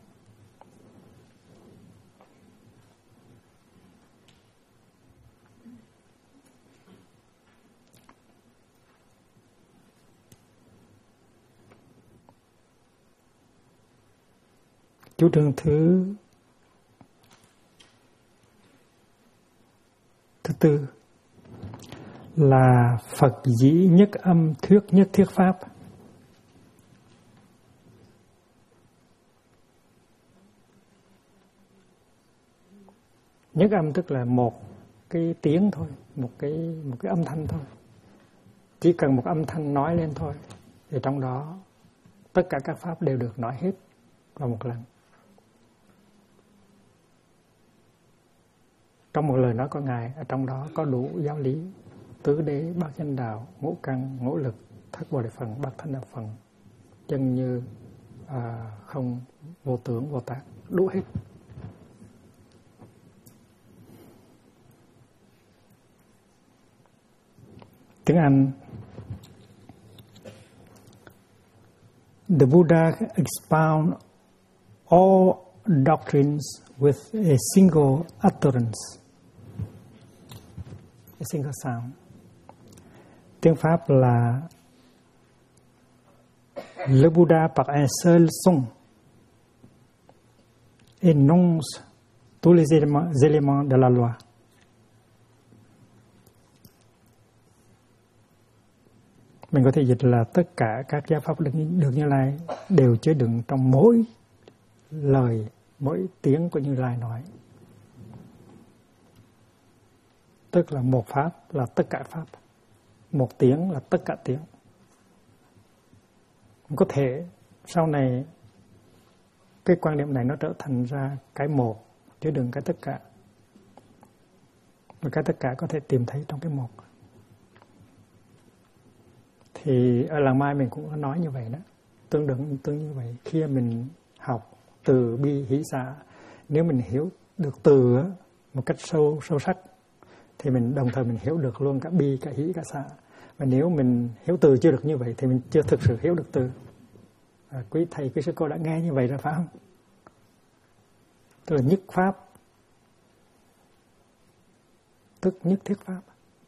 Chủ trương thứ tư là Phật dĩ nhất âm thuyết nhất thiết pháp. Nhất âm tức là một cái tiếng thôi, một cái âm thanh thôi. Chỉ cần một âm thanh nói lên thôi, thì trong đó tất cả các pháp đều được nói hết vào một lần. Trong một lời nói của Ngài, ở trong đó có đủ giáo lý, tứ đế, bát chánh đạo, ngũ căn, ngũ lực, thất bồ đề phần, bát thánh đạo phần, chân như, không, vô tưởng, vô tác, đủ hết. Tiếng Anh, The Buddha expound all doctrines with a single utterance. a single sound. Tiếng Pháp là le Bouddha par un seul son énonce tous les éléments de la loi. Mình có thể dịch là tất cả các giáo pháp được Như Lai đều chứa đựng trong mỗi lời, mỗi tiếng của Như Lai nói. Tức là một pháp là tất cả pháp, một tiếng là tất cả tiếng. Có thể sau này cái quan điểm này nó trở thành ra cái một chứa đựng cái tất cả, và cái tất cả có thể tìm thấy trong cái một. Thì ở làng Mai mình cũng có nói như vậy đó, tương như vậy. Khi mình học từ bi hỷ xả, nếu mình hiểu được từ một cách sâu sắc thì mình đồng thời mình hiểu được luôn cả bi, cả hỷ, cả xả. Và nếu mình hiểu từ chưa được như vậy thì mình chưa thực sự hiểu được từ. Quý thầy, quý sư cô đã nghe như vậy rồi phải không? Tức là nhất pháp, tức nhất thiết pháp.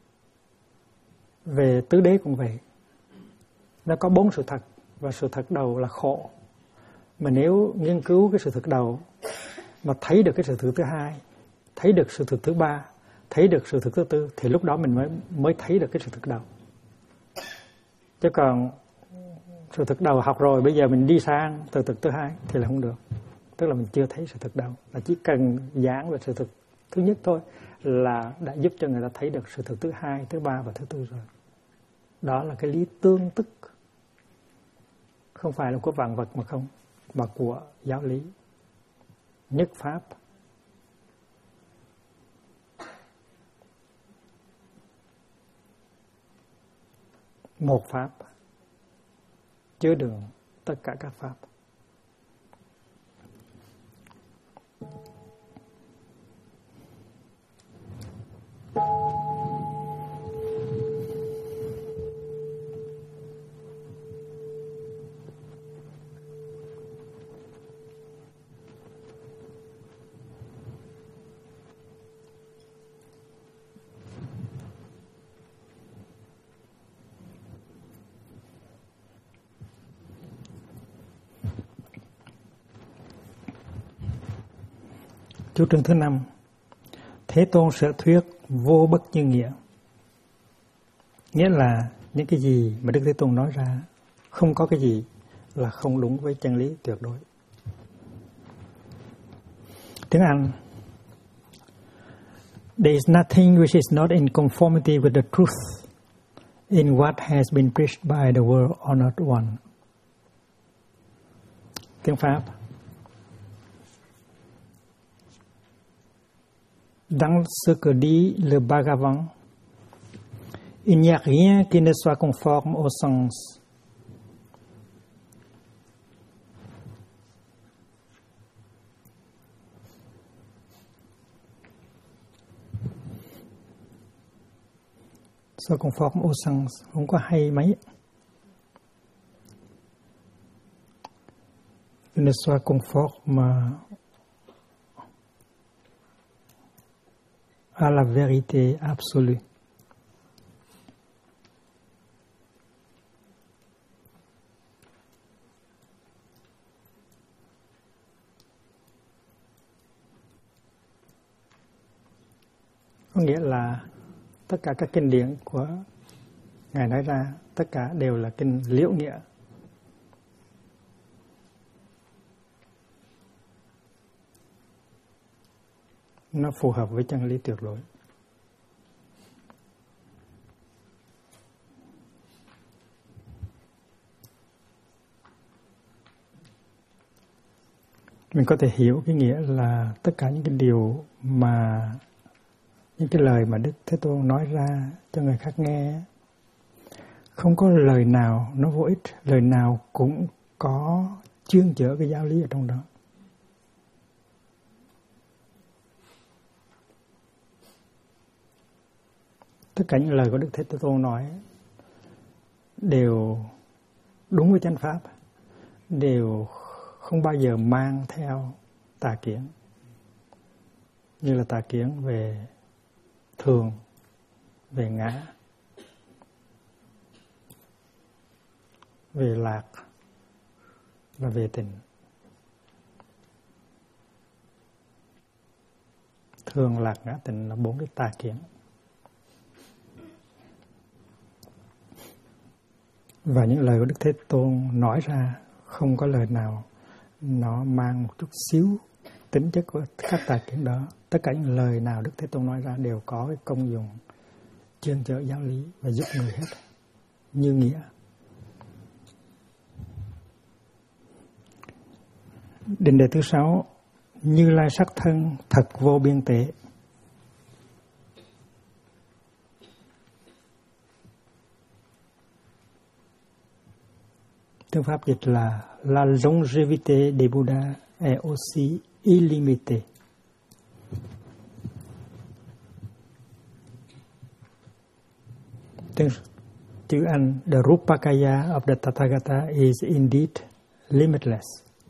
Về tứ đế cũng vậy. Nó có 4 sự thật, và sự thật đầu là khổ. Mà nếu nghiên cứu cái sự thật đầu mà thấy được cái sự thật thứ hai, thấy được sự thật thứ ba, thấy được sự thật thứ tư, thì lúc đó mình mới thấy được cái sự thật đầu. Chứ còn sự thật đầu học rồi, bây giờ mình đi sang sự thật thứ hai thì là không được. Tức là mình chưa thấy sự thật đầu. Là chỉ cần giảng về sự thật thứ nhất thôi là đã giúp cho người ta thấy được sự thật thứ hai, thứ ba và thứ tư rồi. Đó là cái lý tương tức, không phải là của vạn vật mà không, mà của giáo lý nhất pháp. Một pháp chứa đựng tất cả các pháp. Chủ trương thứ 5, Thế Tôn sở thuyết vô bất như nghĩa. Nghĩa là những cái gì mà Đức Thế Tôn nói ra, không có cái gì là không đúng với chân lý tuyệt đối. Tiếng Anh: There is nothing which is not in conformity with the truth in what has been preached by the world honored one. Tiếng Pháp: Dans ce que dit le Bhagavan, il n'y a rien qui ne soit conforme au sens. Soit conforme au sens, không có hay mấy. Il ne soit conforme à la vérité absolue. Có nghĩa là tất cả các kinh điển của Ngài nói ra, tất cả đều là kinh liễu nghĩa. Nó phù hợp với chân lý tuyệt đối. Mình có thể hiểu cái nghĩa là tất cả những cái điều mà, những cái lời mà Đức Thế Tôn nói ra cho người khác nghe, không có lời nào nó vô ích, lời nào cũng có chuyên chở cái giáo lý ở trong đó. Tất cả những lời của Đức Thế Tôn nói đều đúng với chánh pháp, đều không bao giờ mang theo tà kiến, như là tà kiến về thường, về ngã, về lạc và về tình. Thường lạc ngã tình là 4 cái tà kiến. Và những lời của Đức Thế Tôn nói ra không có lời nào nó mang một chút xíu tính chất của các tà kiến đó. Tất cả những lời nào Đức Thế Tôn nói ra đều có cái công dụng chuyên chở giáo lý và giúp người hết, như nghĩa. Định đề thứ 6, Như Lai sắc thân thật vô biên tế. Tiếng Pháp dịch là La longévité des Bouddhas est aussi illimitée. Tiếng chữ Anh, The Rupakaya of the Tathagata is indeed limitless.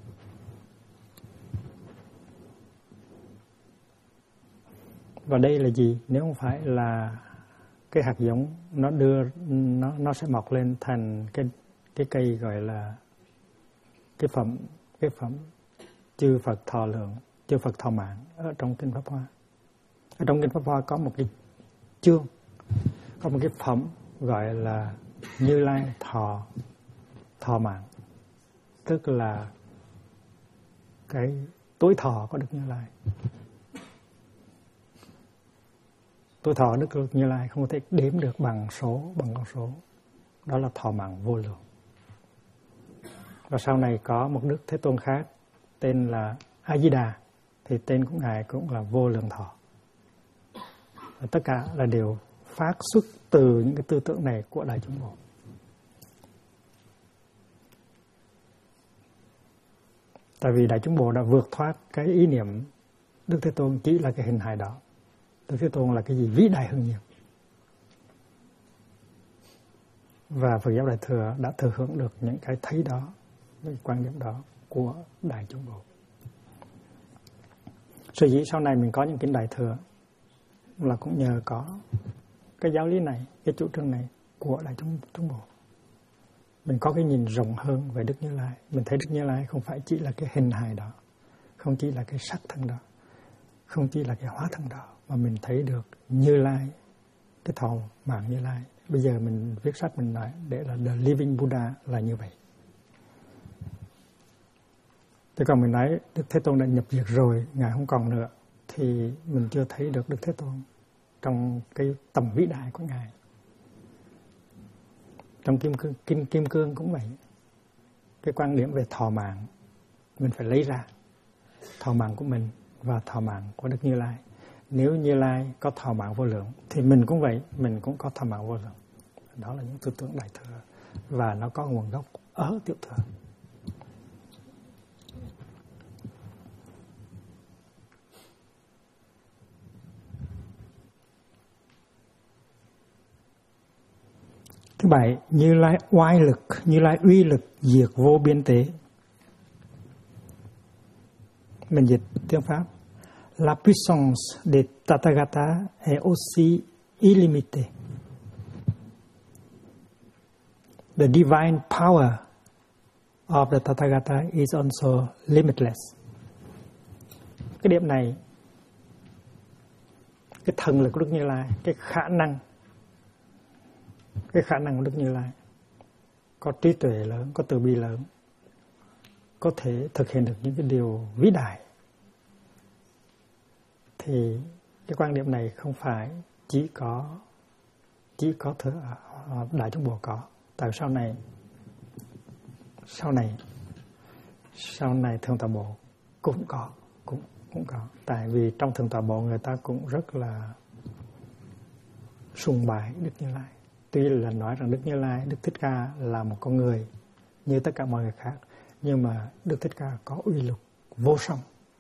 Và đây là gì? Nếu không phải là cái hạt giống nó sẽ mọc lên thành cái cây gọi là cái phẩm chư Phật thọ lượng, chư Phật thọ mạng ở trong kinh Pháp Hoa. Ở trong kinh Pháp Hoa có một cái chương, có một cái phẩm gọi là Như Lai thọ mạng, tức là cái tuổi thọ của Đức Như Lai. Tuổi thọ Đức Như Lai không có thể đếm được bằng con số. Đó là thọ mạng vô lượng. Và sau này có một Đức Thế Tôn khác tên là A Di Đà, thì tên của ngài cũng là vô lượng thọ. Và tất cả là đều phát xuất từ những cái tư tưởng này của Đại chúng Bồ. Tại vì Đại chúng Bồ đã vượt thoát cái ý niệm Đức Thế Tôn chỉ là cái hình hài đó. Đức Thế Tôn là cái gì vĩ đại hơn nhiều. Và Phật giáo Đại Thừa đã thừa hưởng được những cái thấy đó, cái quan điểm đó của Đại chúng Bồ. Sở dĩ sau này mình có những kinh Đại Thừa là cũng nhờ có cái giáo lý này, cái chủ trương này của Đại chúng Bồ. Mình có cái nhìn rộng hơn về Đức Như Lai. Mình thấy Đức Như Lai không phải chỉ là cái hình hài đó, không chỉ là cái sắc thân đó, không chỉ là cái hóa thân đó, mà mình thấy được Như Lai, cái thọ mạng Như Lai. Bây giờ mình viết sách mình nói để là The Living Buddha là như vậy. Thế còn mình nói Đức Thế Tôn đã nhập diệt rồi, ngài không còn nữa, thì mình chưa thấy được Đức Thế Tôn trong cái tầm vĩ đại của ngài. Trong Kim Cương cũng vậy. Cái quan điểm về thọ mạng mình phải lấy ra thọ mạng của mình và thọ mạng của Đức Như Lai. Nếu Như Lai có thọ mạng vô lượng thì mình cũng vậy, mình cũng có thọ mạng vô lượng. Đó là những tư tưởng Đại Thừa và nó có nguồn gốc ở Tiểu Thừa. Thứ bảy, Như Lai oai lực, Như Lai uy lực diệt vô biên tế. Mình dịch tiếng Pháp, La puissance de Tathagata est aussi illimitée. The divine power of the Tathagata is also limitless. Cái điểm này, cái thần lực của Đức Như Lai, cái khả năng của Đức Như Lai có trí tuệ lớn, có từ bi lớn, có thể thực hiện được những cái điều vĩ đại, thì cái quan điểm này không phải chỉ có Đại chúng Bồ có. Tại sau này Thượng Tọa Bộ cũng có. Tại vì trong Thượng Tọa Bộ người ta cũng rất là sùng bái Đức Như Lai. Tuy là nói rằng Đức Như Lai, Đức Thích Ca là một con người như tất cả mọi người khác, nhưng mà Đức Thích Ca có uy lực vô song.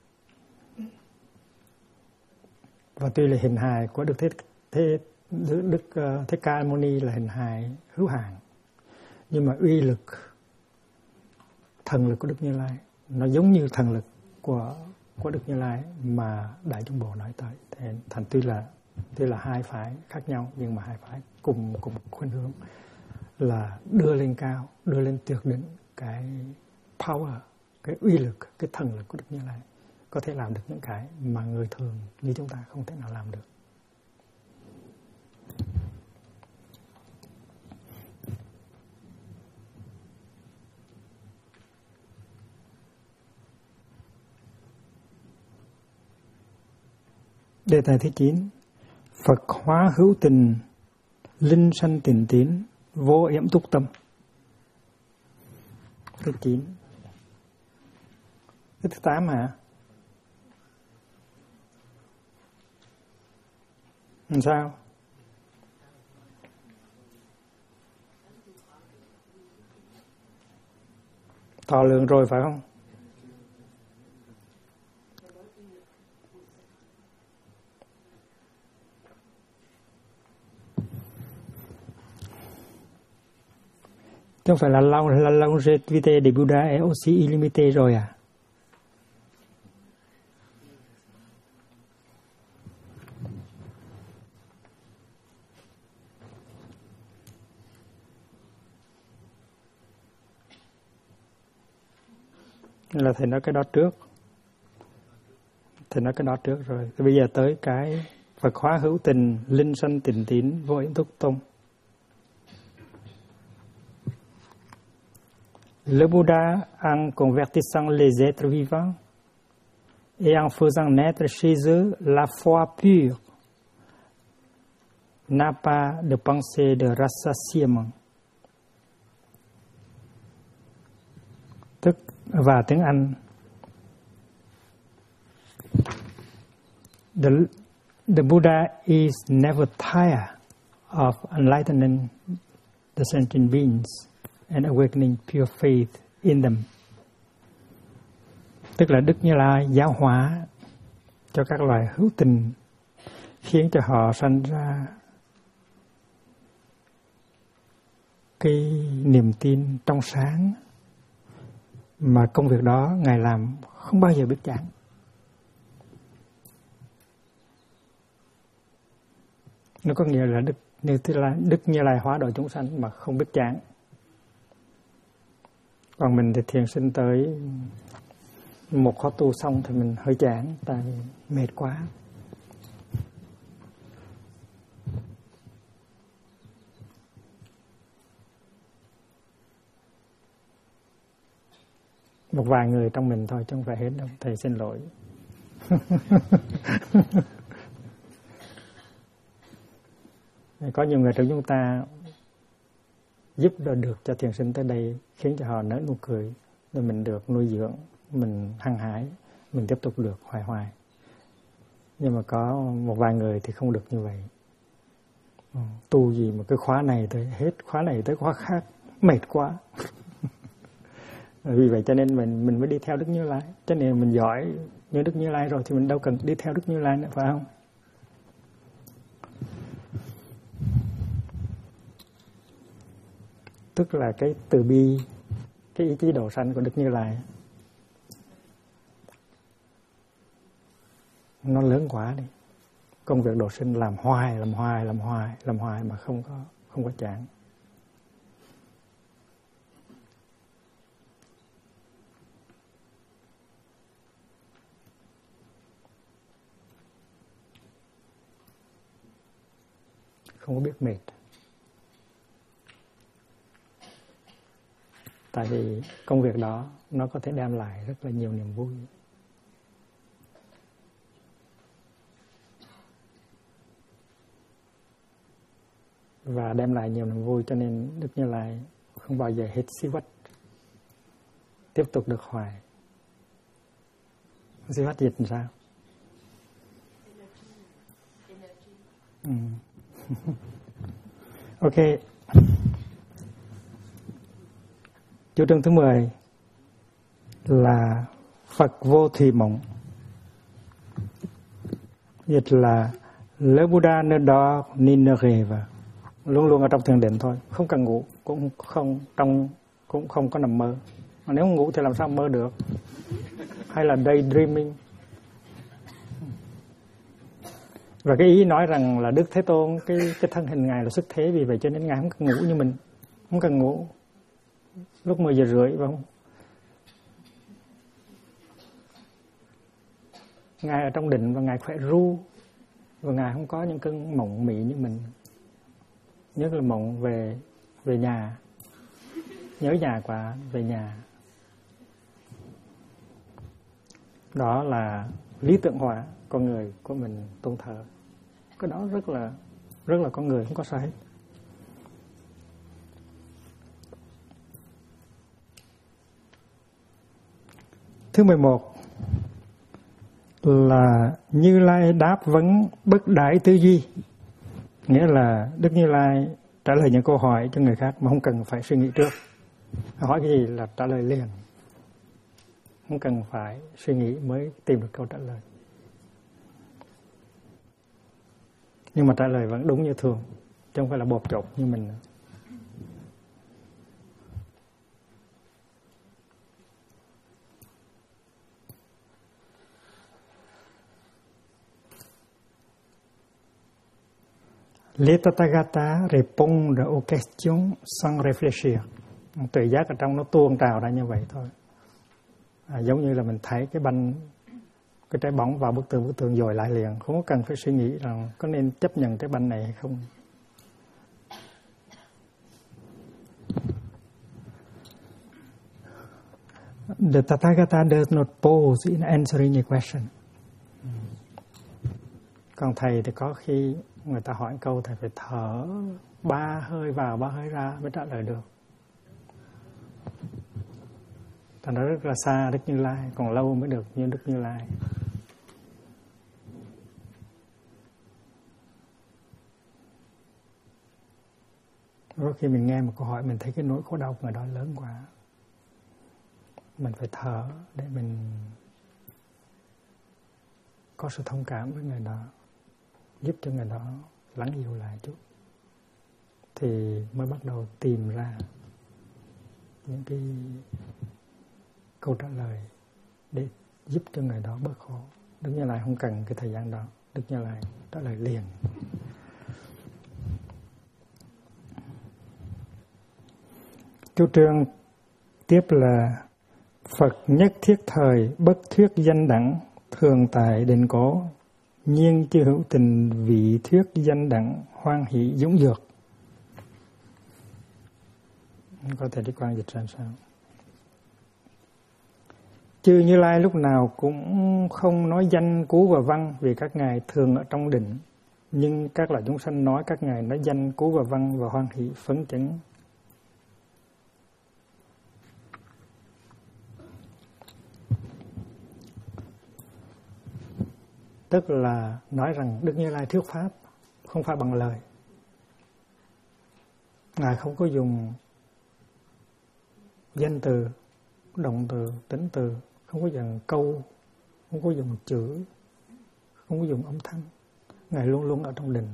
Và tuy là hình hài của Đức Thích Ca Mâu Ni là hình hài hữu hạn, nhưng mà uy lực, thần lực của Đức Như Lai nó giống như thần lực của Đức Như Lai mà Đại chúng Bồ nói tới. Thành tuy là Thì là hai phái khác nhau, nhưng mà hai phái cùng khuynh hướng là đưa lên cao, đưa lên tuyệt đỉnh cái power, cái uy lực, cái thần lực của Đức Như Lai, có thể làm được những cái mà người thường như chúng ta không thể nào làm được. Đề tài thứ 9: Phật hóa hữu tình, linh sanh tịnh tín, vô yểm túc tâm. Thứ 9. Thứ 8 hả? Làm sao? Thọ lượng rồi phải không? Chứ không phải là la longévité de Bouddha est aussi illimitée rồi à? Nên là thầy nói cái đó trước. Thầy nói cái đó trước rồi. Thì bây giờ tới cái Phật hóa hữu tình, linh sanh tịnh tín, vô yểm túc tâm. Le Bouddha, en convertissant les êtres vivants et en faisant naître chez eux la foi pure, n'a pas de pensée de rassasiement. Tức và tiếng Anh, the Buddha is never tired of enlightening the sentient beings and awakening pure faith in them. Tức là Đức Như Lai giáo hóa cho các loài hữu tình, khiến cho họ sanh ra cái niềm tin trong sáng, mà công việc đó Ngài làm không bao giờ biết chán. Nó có nghĩa là Đức Như Lai hóa độ chúng sanh mà không biết chán. Còn mình thì thiền sinh tới một khóa tu xong thì mình hơi chán, tại vì mệt quá. Một vài người trong mình thôi chứ không phải hết đâu, thầy xin lỗi. Có nhiều người trong chúng ta giúp được cho thiền sinh tới đây, khiến cho họ nở nụ cười, rồi mình được nuôi dưỡng, mình hăng hái, mình tiếp tục được hoài. Nhưng mà có một vài người thì không được như vậy. Tu gì mà cái khóa này tới hết, khóa này tới khóa khác, mệt quá. Vì vậy cho nên mình mới đi theo Đức Như Lai. Cho nên mình giỏi như Đức Như Lai rồi thì mình đâu cần đi theo Đức Như Lai nữa, phải không? Tức là cái từ bi, cái ý chí độ sanh của Đức Như Lai nó lớn quá đi. Công việc độ sinh làm hoài mà không có chán. Không có biết mệt. Tại vì công việc đó nó có thể đem lại rất là nhiều niềm vui. Và đem lại nhiều niềm vui, cho nên Đức Như Lai không bao giờ hết si vắt. Tiếp tục được hoài. Si vắt dịch làm sao? Ok. Chủ trương thứ 10 là Phật vô thùy mộng. Dịch là Le Buddha ne dort ni ne rêve. Luôn luôn ở trong thiền định thôi, không cần ngủ, cũng không có nằm mơ. Mà nếu ngủ thì làm sao mơ được? Hay là daydreaming? Và cái ý nói rằng là Đức Thế Tôn, cái thân hình Ngài là xuất thế, vì vậy cho nên Ngài không cần ngủ như mình, không cần ngủ lúc 10 giờ rưỡi, phải không? Ngài ở trong định và Ngài khỏe ru, và Ngài không có những cơn mộng mị như mình, nhất là mộng về nhà, nhớ nhà quá, về nhà. Đó là lý tưởng hóa con người của mình tôn thờ. Cái đó rất là con người, không có sao hết. Thứ 11 là Như Lai đáp vấn bất đãi tư duy. Nghĩa là Đức Như Lai trả lời những câu hỏi cho người khác mà không cần phải suy nghĩ trước. Hỏi cái gì là trả lời liền, không cần phải suy nghĩ mới tìm được câu trả lời. Nhưng mà trả lời vẫn đúng như thường, chứ không phải là bột chột như mình. Les Tathagata répondent aux questions sans réfléchir. Tuệ giác ở trong nó tuôn trào ra như vậy thôi. Giống như là mình thấy cái banh, cái trái bóng vào bức tường dồi lại liền, không có cần phải suy nghĩ rằng có nên chấp nhận cái banh này hay không. The Tathagata does not pause in answering a question. Còn thầy thì có khi người ta hỏi câu thầy phải thở 3 hơi vào 3 hơi ra mới trả lời được. Thành ra rất là xa Đức Như Lai, còn lâu mới được như Đức Như Lai. Có khi mình nghe một câu hỏi mình thấy cái nỗi khổ đau của người đó lớn quá, mình phải thở để mình có sự thông cảm với người đó, giúp cho người đó lắng dịu lại chút, thì mới bắt đầu tìm ra những cái câu trả lời để giúp cho người đó bớt khổ. Đức Như Lai không cần cái thời gian đó, Đức Như Lai trả lời liền. Chú Trương tiếp là Phật nhất thiết thời bất thuyết danh đẳng, thường tại định cố, nhiên chư hữu tình vị thuyết danh đẳng, hoan hỷ dũng dược. Có thể đi quan dịch ra sao? Chư Như Lai lúc nào cũng không nói danh cú và văn, vì các ngài thường ở trong định, nhưng các loài chúng sanh nói các ngài nói danh cú và văn và hoan hỷ phấn chấn. Tức là nói rằng Đức Như Lai thuyết pháp không phải bằng lời. Ngài không có dùng danh từ, động từ, tính từ, không có dùng câu, không có dùng chữ, không có dùng âm thanh. Ngài luôn luôn ở trong định.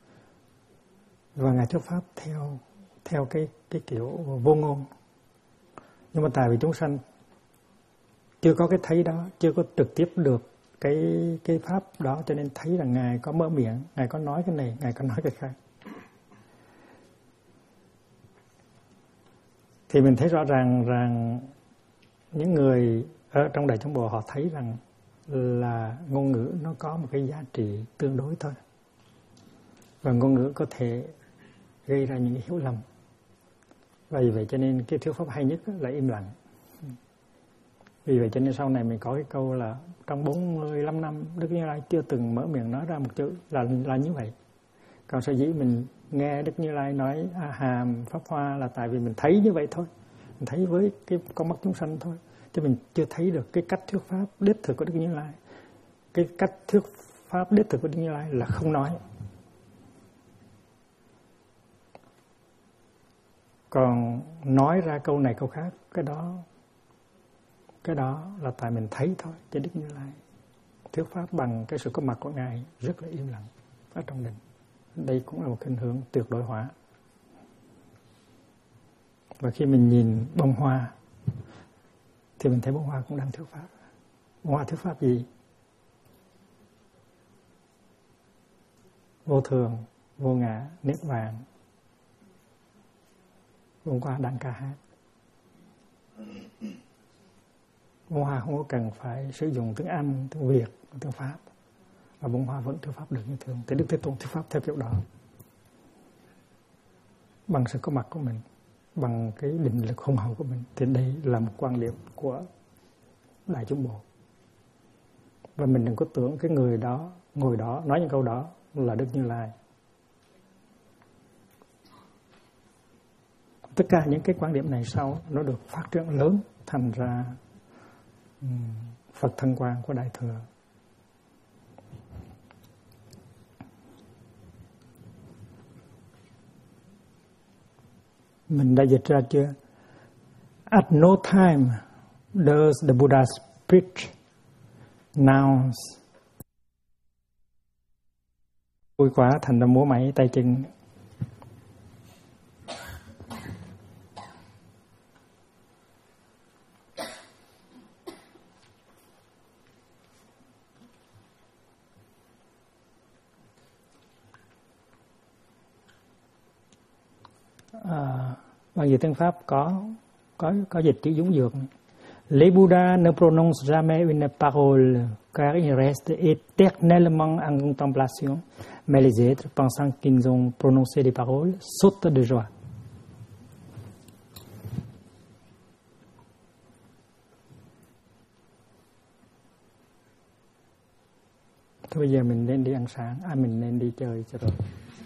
Và Ngài thuyết pháp theo cái kiểu vô ngôn. Nhưng mà tại vì chúng sanh chưa có cái thấy đó, chưa có trực tiếp được cái pháp đó, cho nên thấy là Ngài có mở miệng, Ngài có nói cái này, Ngài có nói cái khác. Thì mình thấy rõ ràng rằng những người ở trong Đại Chúng Bộ họ thấy rằng là ngôn ngữ nó có một cái giá trị tương đối thôi. Và ngôn ngữ có thể gây ra những hiểu lầm. Vì vậy cho nên cái thuyết pháp hay nhất là im lặng. Vì vậy cho nên sau này mình có cái câu là trong 45 năm Đức Như Lai chưa từng mở miệng nói ra một chữ, là như vậy. Còn sở dĩ mình nghe Đức Như Lai nói hàm pháp hoa là tại vì mình thấy như vậy thôi. Mình thấy với cái con mắt chúng sanh thôi. Chứ mình chưa thấy được cái cách thuyết pháp đích thực của Đức Như Lai. Cái cách thuyết pháp đích thực của Đức Như Lai là không nói. Còn nói ra câu này câu khác, cái đó là tại mình thấy thôi. Chứ Đức Như Lai thuyết pháp bằng cái sự có mặt của Ngài rất là im lặng ở trong định. Đây cũng là một khuynh hướng tuyệt đối hóa. Và khi mình nhìn bông hoa thì mình thấy bông hoa cũng đang thuyết pháp. Bông hoa thuyết pháp gì? vô thường, vô ngã, niết bàn. Hôm qua đang ca hát. Bông Hoa không có cần phải sử dụng tiếng Anh, tiếng Việt, tiếng Pháp, và Bông Hoa vẫn thuyết pháp được như thường. Thì Đức Thế Tôn thuyết pháp theo kiểu đó, bằng sự có mặt của mình, bằng cái định lực hùng hậu của mình. Thì đây là một quan điểm của Đại chúng Bộ. Và mình đừng có tưởng cái người đó ngồi đó nói những câu đó là Đức Như Lai. Tất cả những cái quan điểm này sau nó được phát triển lớn thành ra Phật Thân Quang của Đại Thừa. Mình đã dịch ra chưa? At no time does the Buddha preach nouns. Vui quá thành ra múa máy tay chân. Bằng dịch tiếng Pháp có dịch chữ dũng dược. Les Bouddhas ne prononcent jamais une parole car ils restent éternellement en contemplation, mais les êtres pensant qu'ils ont prononcé des paroles sautent de joie. Thôi bây giờ mình nên đi ăn sáng, mình nên đi chơi cho rồi.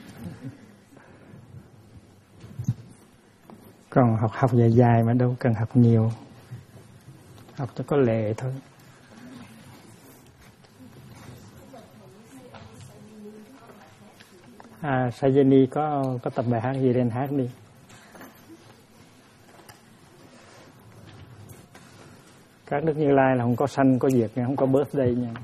Còn học dài dài mà đâu cần học nhiều, học cho có lệ thôi. Sajani có tập bài hát gì lên hát đi. Các Đức Như Lai là không có sanh có diệt, không có birthday nha.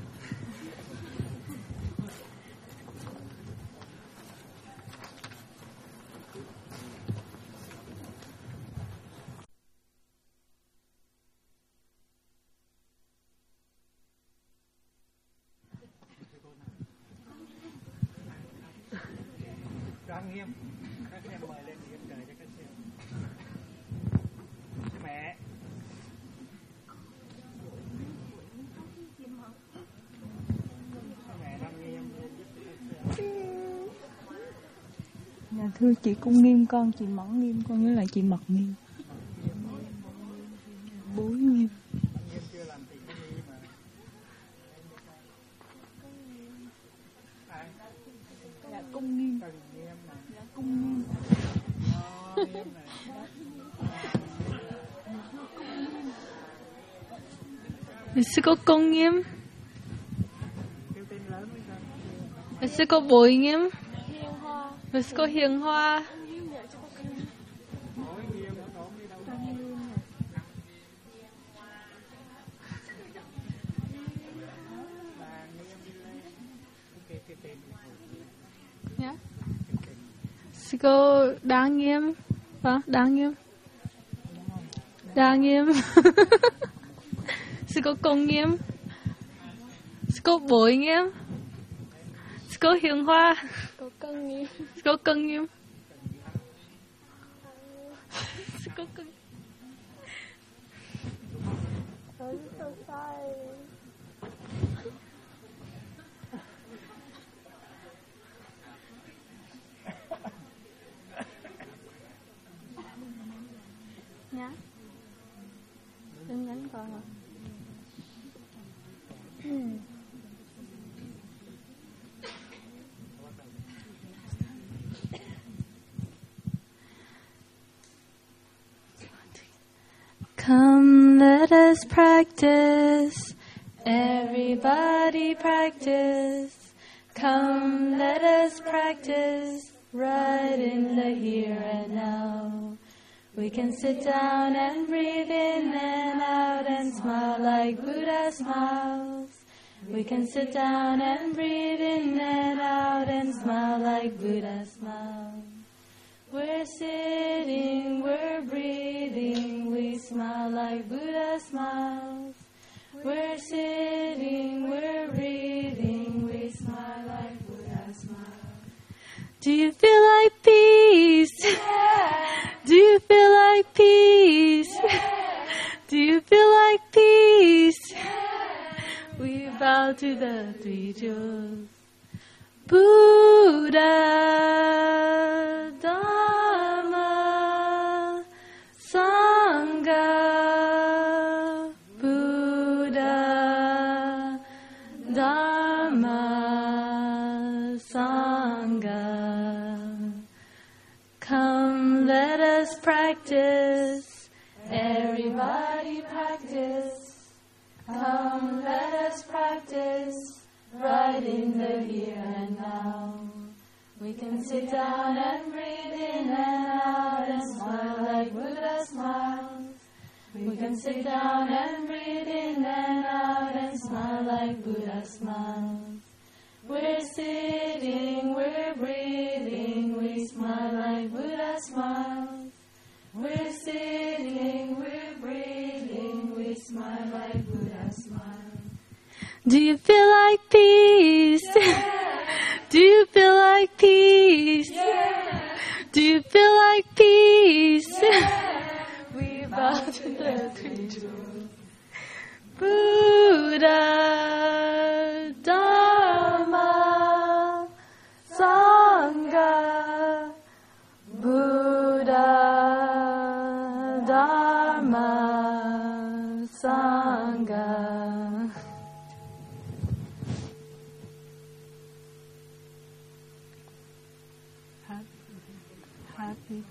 Thưa chị Cung Nghiêm con, chị Mẫn Nghiêm con, với lại chị Mật Nghiêm. Bối Nghiêm. Dạ Cung Nghiêm. Dạ Cung Nghiêm. Sư cô Cung Nghiêm. Sư cô Bùi Nghiêm. Sư cô Hiền Hoa. Yeah. Sư cô Đáng Nghiêm. Đáng Nghiêm. Đáng Nghiêm. Sư cô Công Nghiêm. Sư cô Bội Nghiêm. Sư cô Hiền Hoa. Sư cô Cân Nghiêm. Sư cô Cân Nghiêm. Sư cô Cân. Nhá. Đừng đánh con à. Come, let us practice. Everybody practice. Come, let us practice right in the here and now. We can sit down and breathe in and out and smile like Buddha smiles. We can sit down and breathe in and out and smile like Buddha smiles. We're sitting, we're breathing, we smile like Buddha smiles. We're sitting, we're breathing, we smile like Buddha smiles. Do you feel like peace? Do you feel like peace? Do you feel like peace? We bow to the three jewels. Buddha, Dharma, Sangha. Buddha, Dharma, Sangha. Come, let us practice. Everybody practice. Come, let us practice. Right in the here and now. We can sit down and breathe in and out and smile like Buddha smiles. We can sit down and breathe in and out and smile like Buddha smiles. We're sitting, we're breathing, we smile like Buddha smiles. We're sitting, we're breathing, we smile like Buddha smiles. Do you feel like peace? Yeah. Do you feel like peace? Yeah. Do you feel like peace? Yeah. We bow to the three jewels. Buddha, Dharma, Sangha. Buddha, Dharma, Sangha. Happy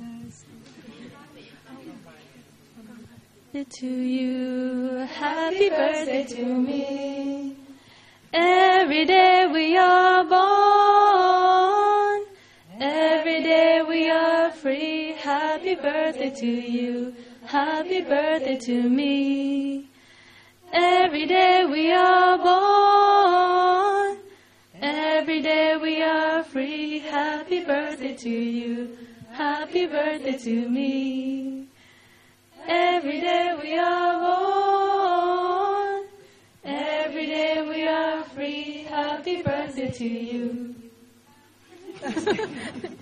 birthday to you. Happy birthday to me. Every day we are born. Every day we are free. Happy birthday to you. Happy birthday to me. Every day we are born. Every day we are free. Happy birthday to you. Happy birthday to me. Every day we are born. Every day we are free. Happy birthday to you.